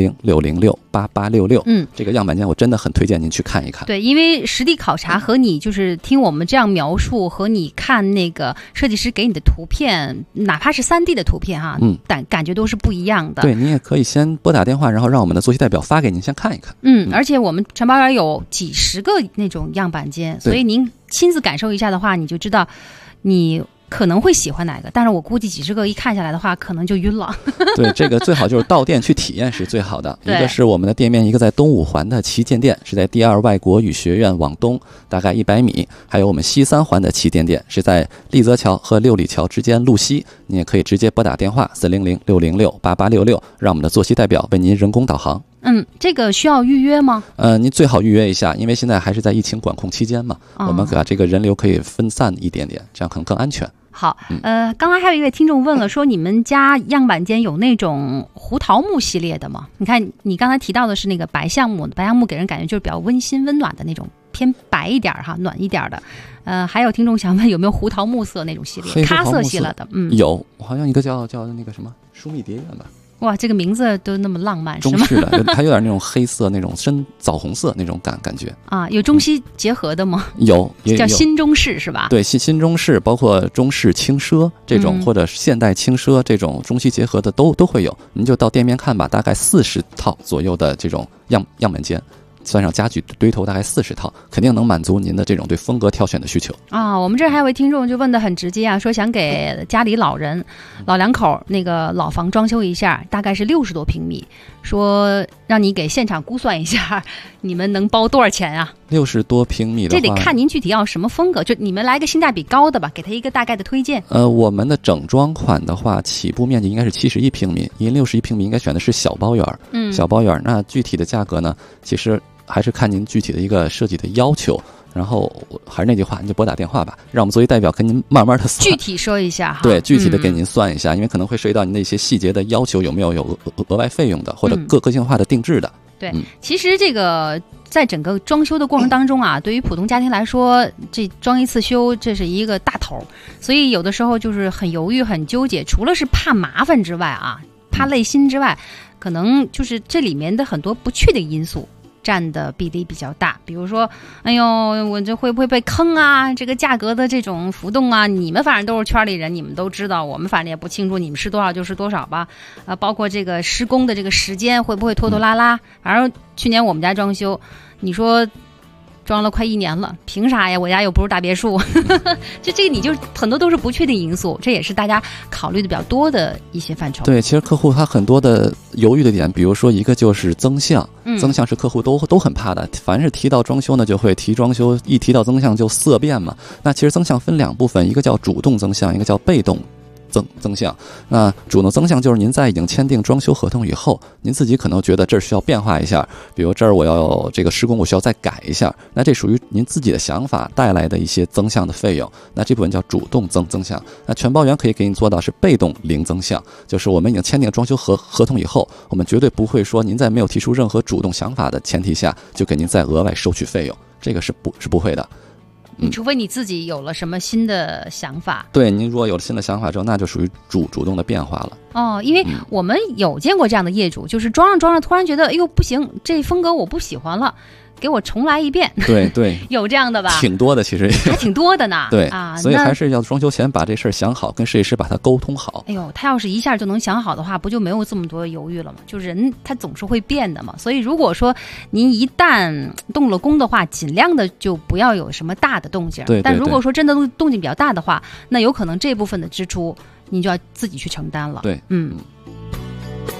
400-606-8866。这个样板间我真的很推荐您去看一看。 对，因为实地考察和你就是听我们这样描述，和你看那个设计师给你的图片，哪怕是3D 的图片哈，感觉都是不一样的。 对，你也可以先拨打电话，然后让我们的作息代表发给您先看一看。 而且我们承包园有几十个那种样板间，所以您亲自感受一下的话，你就知道你可能会喜欢哪个，但是我估计几十个一看下来的话，可能就晕了。 对，这个最好就是到店去体验是最好的。一个是我们的店面，一个在东五环的旗舰店，是在第2外国语学院往东大概100米，还有我们西3环的旗舰店，是在立泽桥和六里桥之间路西。你也可以直接拨打电话400-606-8866，让我们的作息代表为您人工导航。 这个需要预约吗？ 您最好预约一下，因为现在还是在疫情管控期间嘛，我们把这个人流可以分散一点点，这样可能更安全。 好，刚才还有一位听众问了，说你们家样板间有那种胡桃木系列的吗？你看，你刚才提到的是那个白橡木给人感觉就是比较温馨温暖的那种，偏白一点哈，暖一点的。还有听众想问有没有胡桃木色那种系列，咖色系了的？ 有，好像一个叫那个什么疏密蝶园吧。 哇，这个名字都那么浪漫， 中式的，它有点那种黑色、那种深枣红色那种感觉啊。有中西结合的吗？ 有， 叫新中式是吧？ 对，新中式，包括中式轻奢这种，或者现代轻奢这种中西结合的都会有。您就到店面看吧，大概40套左右的这种样板间。算上家具堆头大概40套，肯定能满足您的这种对风格挑选的需求啊。我们这儿还有位听众就问得很直接啊，说想给家里老两口那个老房装修一下，大概是60多平米，说让你给现场估算一下，你们能包多少钱啊 ？60多平米的话， 这得看您具体要什么风格，就你们来个性价比高的吧，给他一个大概的推荐。 我们的整装款的话，起步面积应该是71平米，因为61平米应该选的是小包园。小包园，那具体的价格呢，其实还是看您具体的一个设计的要求，然后还是那句话，您就拨打电话吧，让我们作为代表跟您慢慢的算， 具体说一下哈。 对，具体的给您算一下，因为可能会涉及到您的一些细节的要求，有没有额外费用的，或者个性化的定制的。 对，其实这个在整个装修的过程当中啊，对于普通家庭来说，这装一次修这是一个大头，所以有的时候就是很犹豫、很纠结，除了是怕麻烦之外啊，怕累心之外，可能就是这里面的很多不确定因素占的比例比较大，比如说，哎呦，我这会不会被坑啊？这个价格的这种浮动啊，你们反正都是圈里人，你们都知道，我们反正也不清楚，你们是多少就是多少吧。包括这个施工的这个时间会不会拖拖拉拉？反正去年我们家装修，你说装了快1年了，凭啥呀？我家又不是大别墅，这个你就很多都是不确定因素，这也是大家考虑的比较多的一些范畴。 对，其实客户他很多的犹豫的点，比如说一个就是增项，增项是客户都很怕的，凡是提到装修呢，就会提装修，一提到增项就色变嘛。那其实增项分2部分，一个叫主动增项，一个叫被动增项。那主动增项就是您在已经签订装修合同以后，您自己可能觉得这儿需要变化一下，比如这儿我要这个施工我需要再改一下，那这属于您自己的想法带来的一些增项的费用，那这部分叫主动增项。那全包园可以给你做到是被动零增项，就是我们已经签订装修合同以后，我们绝对不会说您在没有提出任何主动想法的前提下就给您再额外收取费用，这个是不会的。 除非你自己有了什么新的想法。 对，您如果有了新的想法之后，那就属于主动的变化了。 因为我们有见过这样的业主，就是装着突然觉得，哎呦不行，这风格我不喜欢了，给我重来一遍。 对有这样的吧？ 挺多的，其实还挺多的呢。 对啊，所以还是要装修前把这事儿想好，跟设计师把它沟通好。 哎呦，他要是一下就能想好的话，不就没有这么多犹豫了吗？就人他总是会变的嘛。所以如果说您一旦动了工的话，尽量的就不要有什么大的动静。 对， 但如果说真的动静比较大的话，那有可能这部分的支出您就要自己去承担了。 对，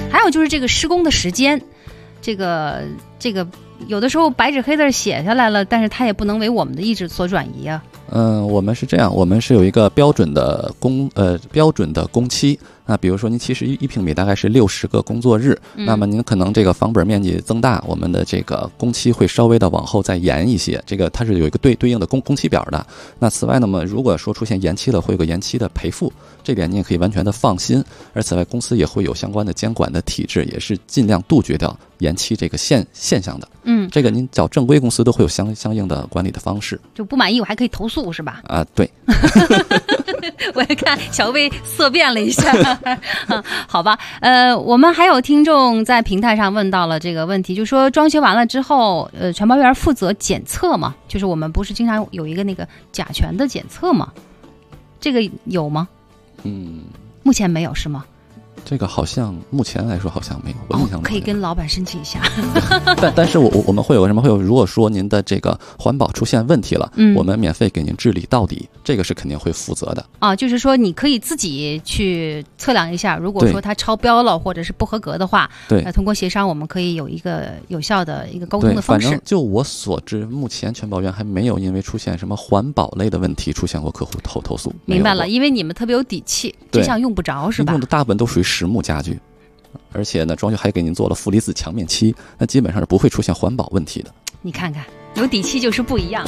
还有就是这个施工的时间，这个有的时候白纸黑字写下来了，但是它也不能为我们的意志所转移啊。 我们是这样，我们是有一个标准的工期。那比如说您其实1平米大概是60个工作日，那么您可能这个房本面积增大，我们的这个工期会稍微的往后再延一些，这个它是有一个对应的工期表的。那此外呢，如果说出现延期了，会有个延期的赔付，这点你也可以完全的放心。而此外，公司也会有相关的监管的体制，也是尽量杜绝掉延期这个现象的。这个您找正规公司都会有相应的管理的方式。 就不满意我还可以投诉是吧？ 对。 我也看小薇色变了一下。好吧，我们还有听众在平台上问到了这个问题，就说装修完了之后，全包园负责检测嘛？就是我们不是经常有一个那个甲醛的检测吗？这个有吗？目前没有是吗？ 这个好像目前来说好像没有，我印象中可以跟老板申请一下。 但是我们会有什么？会有如果说您的这个环保出现问题了，我们免费给您治理到底，这个是肯定会负责的。 就是说你可以自己去测量一下，如果说它超标了或者是不合格的话， 对， 通过协商我们可以有一个有效的一个沟通的方式。 反正就我所知，目前全包园还没有因为出现什么环保类的问题出现过客户投诉。 明白了，因为你们特别有底气，这项用不着是吧？ 用的大部分都属于实木家具，而且呢，装修还给您做了负离子墙面漆，那基本上是不会出现环保问题的。 你看看，有底气就是不一样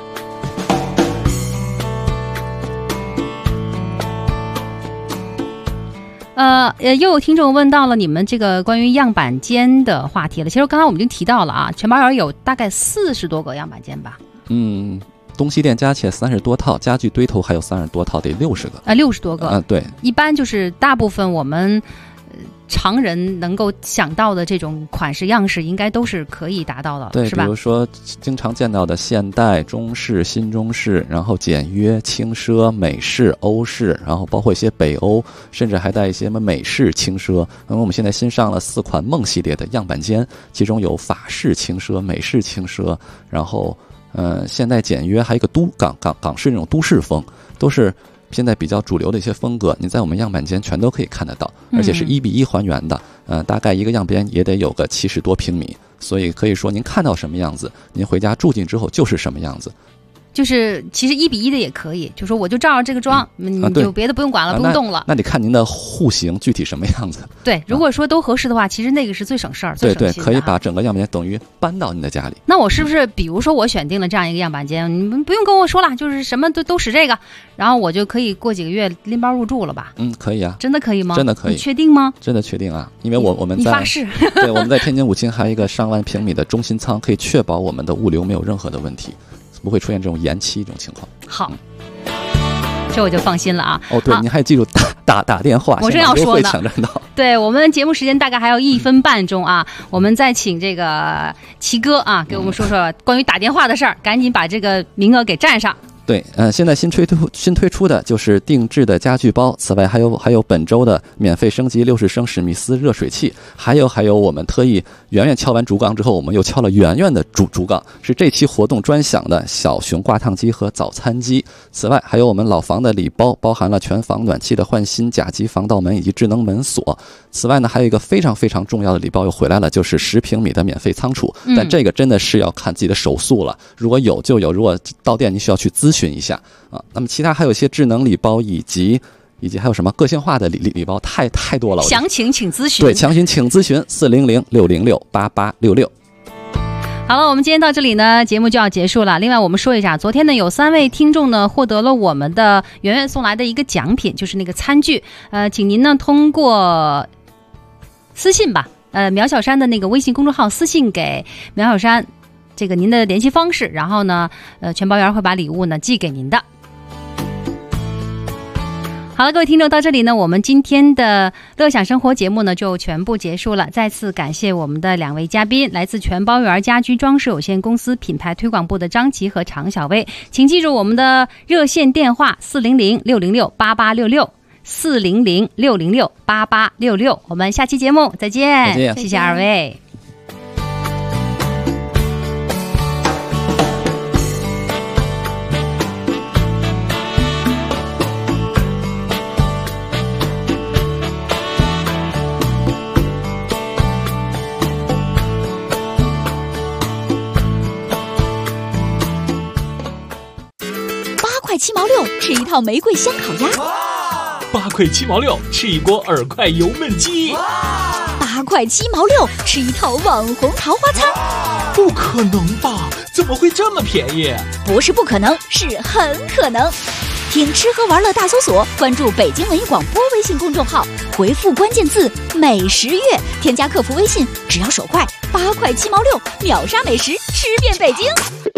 啊。又有听众问到了你们这个关于样板间的话题了。其实刚才我们已经提到了啊，全包园有大概40多个样板间吧。 东西店加起来30多套，家具堆头还有30多套，得60个。60 多个。 对。 一般就是大部分我们常人能够想到的这种款式样式，应该都是可以达到的， 对， 是吧？ 比如说经常见到的现代、中式、新中式，然后简约、轻奢、美式、欧式，然后包括一些北欧，甚至还带一些什么美式轻奢。那么我们现在新上了4款梦系列的样板间，其中有法式轻奢、美式轻奢，然后现代简约，还有一个港式那种都市风，都是现在比较主流的一些风格，你在我们样板间全都可以看得到，而且是1比1还原的。大概一个样板间也得有个70多平米，所以可以说您看到什么样子，您回家住进之后就是什么样子。 就是其实1比1的也可以，就说我就照着这个装，你就别的不用管了，不用动了。 那得看您的户型具体什么样子。 对，如果说都合适的话，其实那个是最省事儿、最省心的。 对，可以把整个样板间等于搬到您的家里。 那我是不是，比如说我选定了这样一个样板间，你们不用跟我说了，就是什么都使这个，然后我就可以过几个月拎包入住了吧？ 可以啊。 真的可以吗？ 真的可以。 你确定吗？ 真的确定啊，因为我们在你发誓。 对，我们在天津5金还有一个上万平米的中心仓，可以确保我们的物流没有任何的问题。不会出现这种延期这种情况。 好，这我就放心了啊。 对，你还记住打电话， 我正要说呢。 抢占到。 对，我们节目时间大概还有1分半钟啊，我们再请这个齐哥啊，给我们说说关于打电话的事儿，赶紧把这个名额给占上。 对，现在新推出的就是定制的家具包，此外还有本周的免费升级60升史密斯热水器，还有我们特意圆圆敲完竹杠之后，我们又敲了圆圆的竹杠，是这期活动专享的小熊挂烫机和早餐机。此外还有我们老房的礼包，包含了全房暖气的换新、甲级防盗门以及智能门锁。此外呢，还有一个非常非常重要的礼包又回来了，就是10平米的免费仓储，但这个真的是要看自己的手速了，如果有就有，如果到店你需要去咨询一下啊。那么其他还有一些智能礼包以及还有什么个性化的礼包，太多了。 详情请咨询。 对，详情请咨询400-606-8866。 好了，我们今天到这里呢，节目就要结束了。另外我们说一下，昨天呢有3位听众呢获得了我们的圆圆送来的一个奖品，就是那个餐具。请您呢通过私信吧，苗小山的那个微信公众号私信给苗小山这个您的联系方式，然后呢全包园会把礼物呢寄给您的。好了，各位听众，到这里呢，我们今天的乐享生活节目呢就全部结束了。再次感谢我们的2位嘉宾，来自全包园家居装饰有限公司品牌推广部的张琪和常小薇。请记住我们的热线电话400-606-8866。400-606-8866。我们下期节目再见，谢谢2位。 7毛6，吃一套玫瑰香烤鸭 ；8块7毛6，吃一锅耳快油焖鸡 ；8块7毛6，吃一套网红桃花餐。 不可能吧？怎么会这么便宜？ 不是不可能，是很可能。听吃喝玩乐大搜索，关注北京文艺广播微信公众号，回复关键字美食月，添加客服微信，只要手快，8块7毛6，秒杀美食，吃遍北京。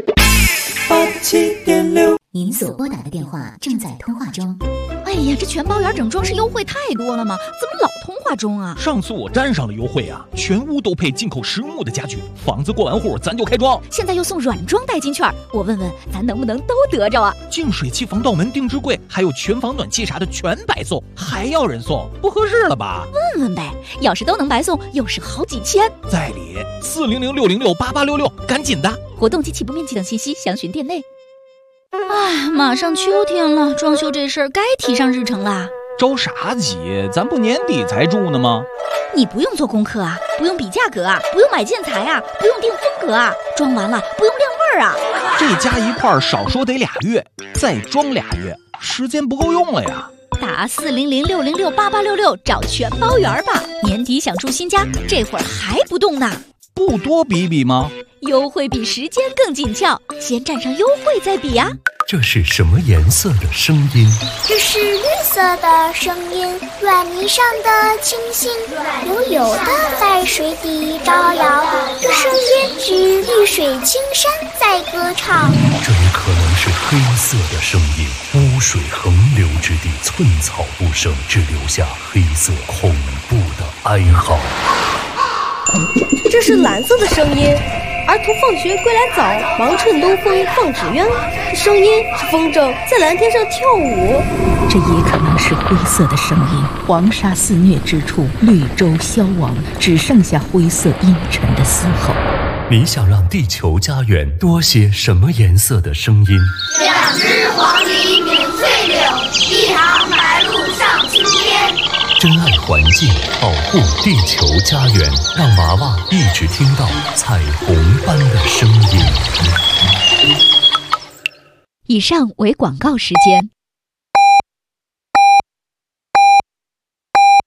87.6，您所拨打的电话正在通话中。 哎呀，这全包圆整装饰优惠太多了吗？怎么老通话中啊？ 上次我沾上了优惠啊，全屋都配进口实木的家具，房子过完户咱就开装。 现在又送软装代金券，我问问咱能不能都得着啊？ 净水器、防盗门、定制柜，还有全房暖气啥的全白送，还要人送，不合适了吧？ 问问呗，要是都能白送，又是好几千。 在理，400-606-8866，赶紧的！ 活动及起步面积等信息详询店内。哎，马上秋天了，装修这事儿该提上日程啦。 着啥急？咱不年底才住呢吗？ 你不用做功课啊，不用比价格啊，不用买建材啊，不用定风格啊，装完了不用晾味儿啊。 这加一块儿少说得2月，再装2月，时间不够用了呀。 打400-606-8866找全包圆吧。年底想住新家，这会儿还不动呢？ 不多比比吗？ 优惠比时间更紧俏，先占上优惠再比啊。 这是什么颜色的声音？ 这是绿色的声音，软泥上的清新，悠悠的在水底招摇。这声音是绿水青山在歌唱。 这也可能是黑色的声音，污水横流之地，寸草不生，只留下黑色恐怖的哀嚎。 这是蓝色的声音，儿童放学归来早，忙趁东风放纸鸢。这声音是风筝在蓝天上跳舞。 这也可能是灰色的声音，黄沙肆虐之处，绿洲消亡，只剩下灰色阴沉的嘶吼。 你想让地球家园多些什么颜色的声音 ？2只黄鹂鸣翠柳，1行白鹭上青天。 珍爱环境，保护地球家园，让娃娃一直听到彩虹般的声音。 以上为广告时间。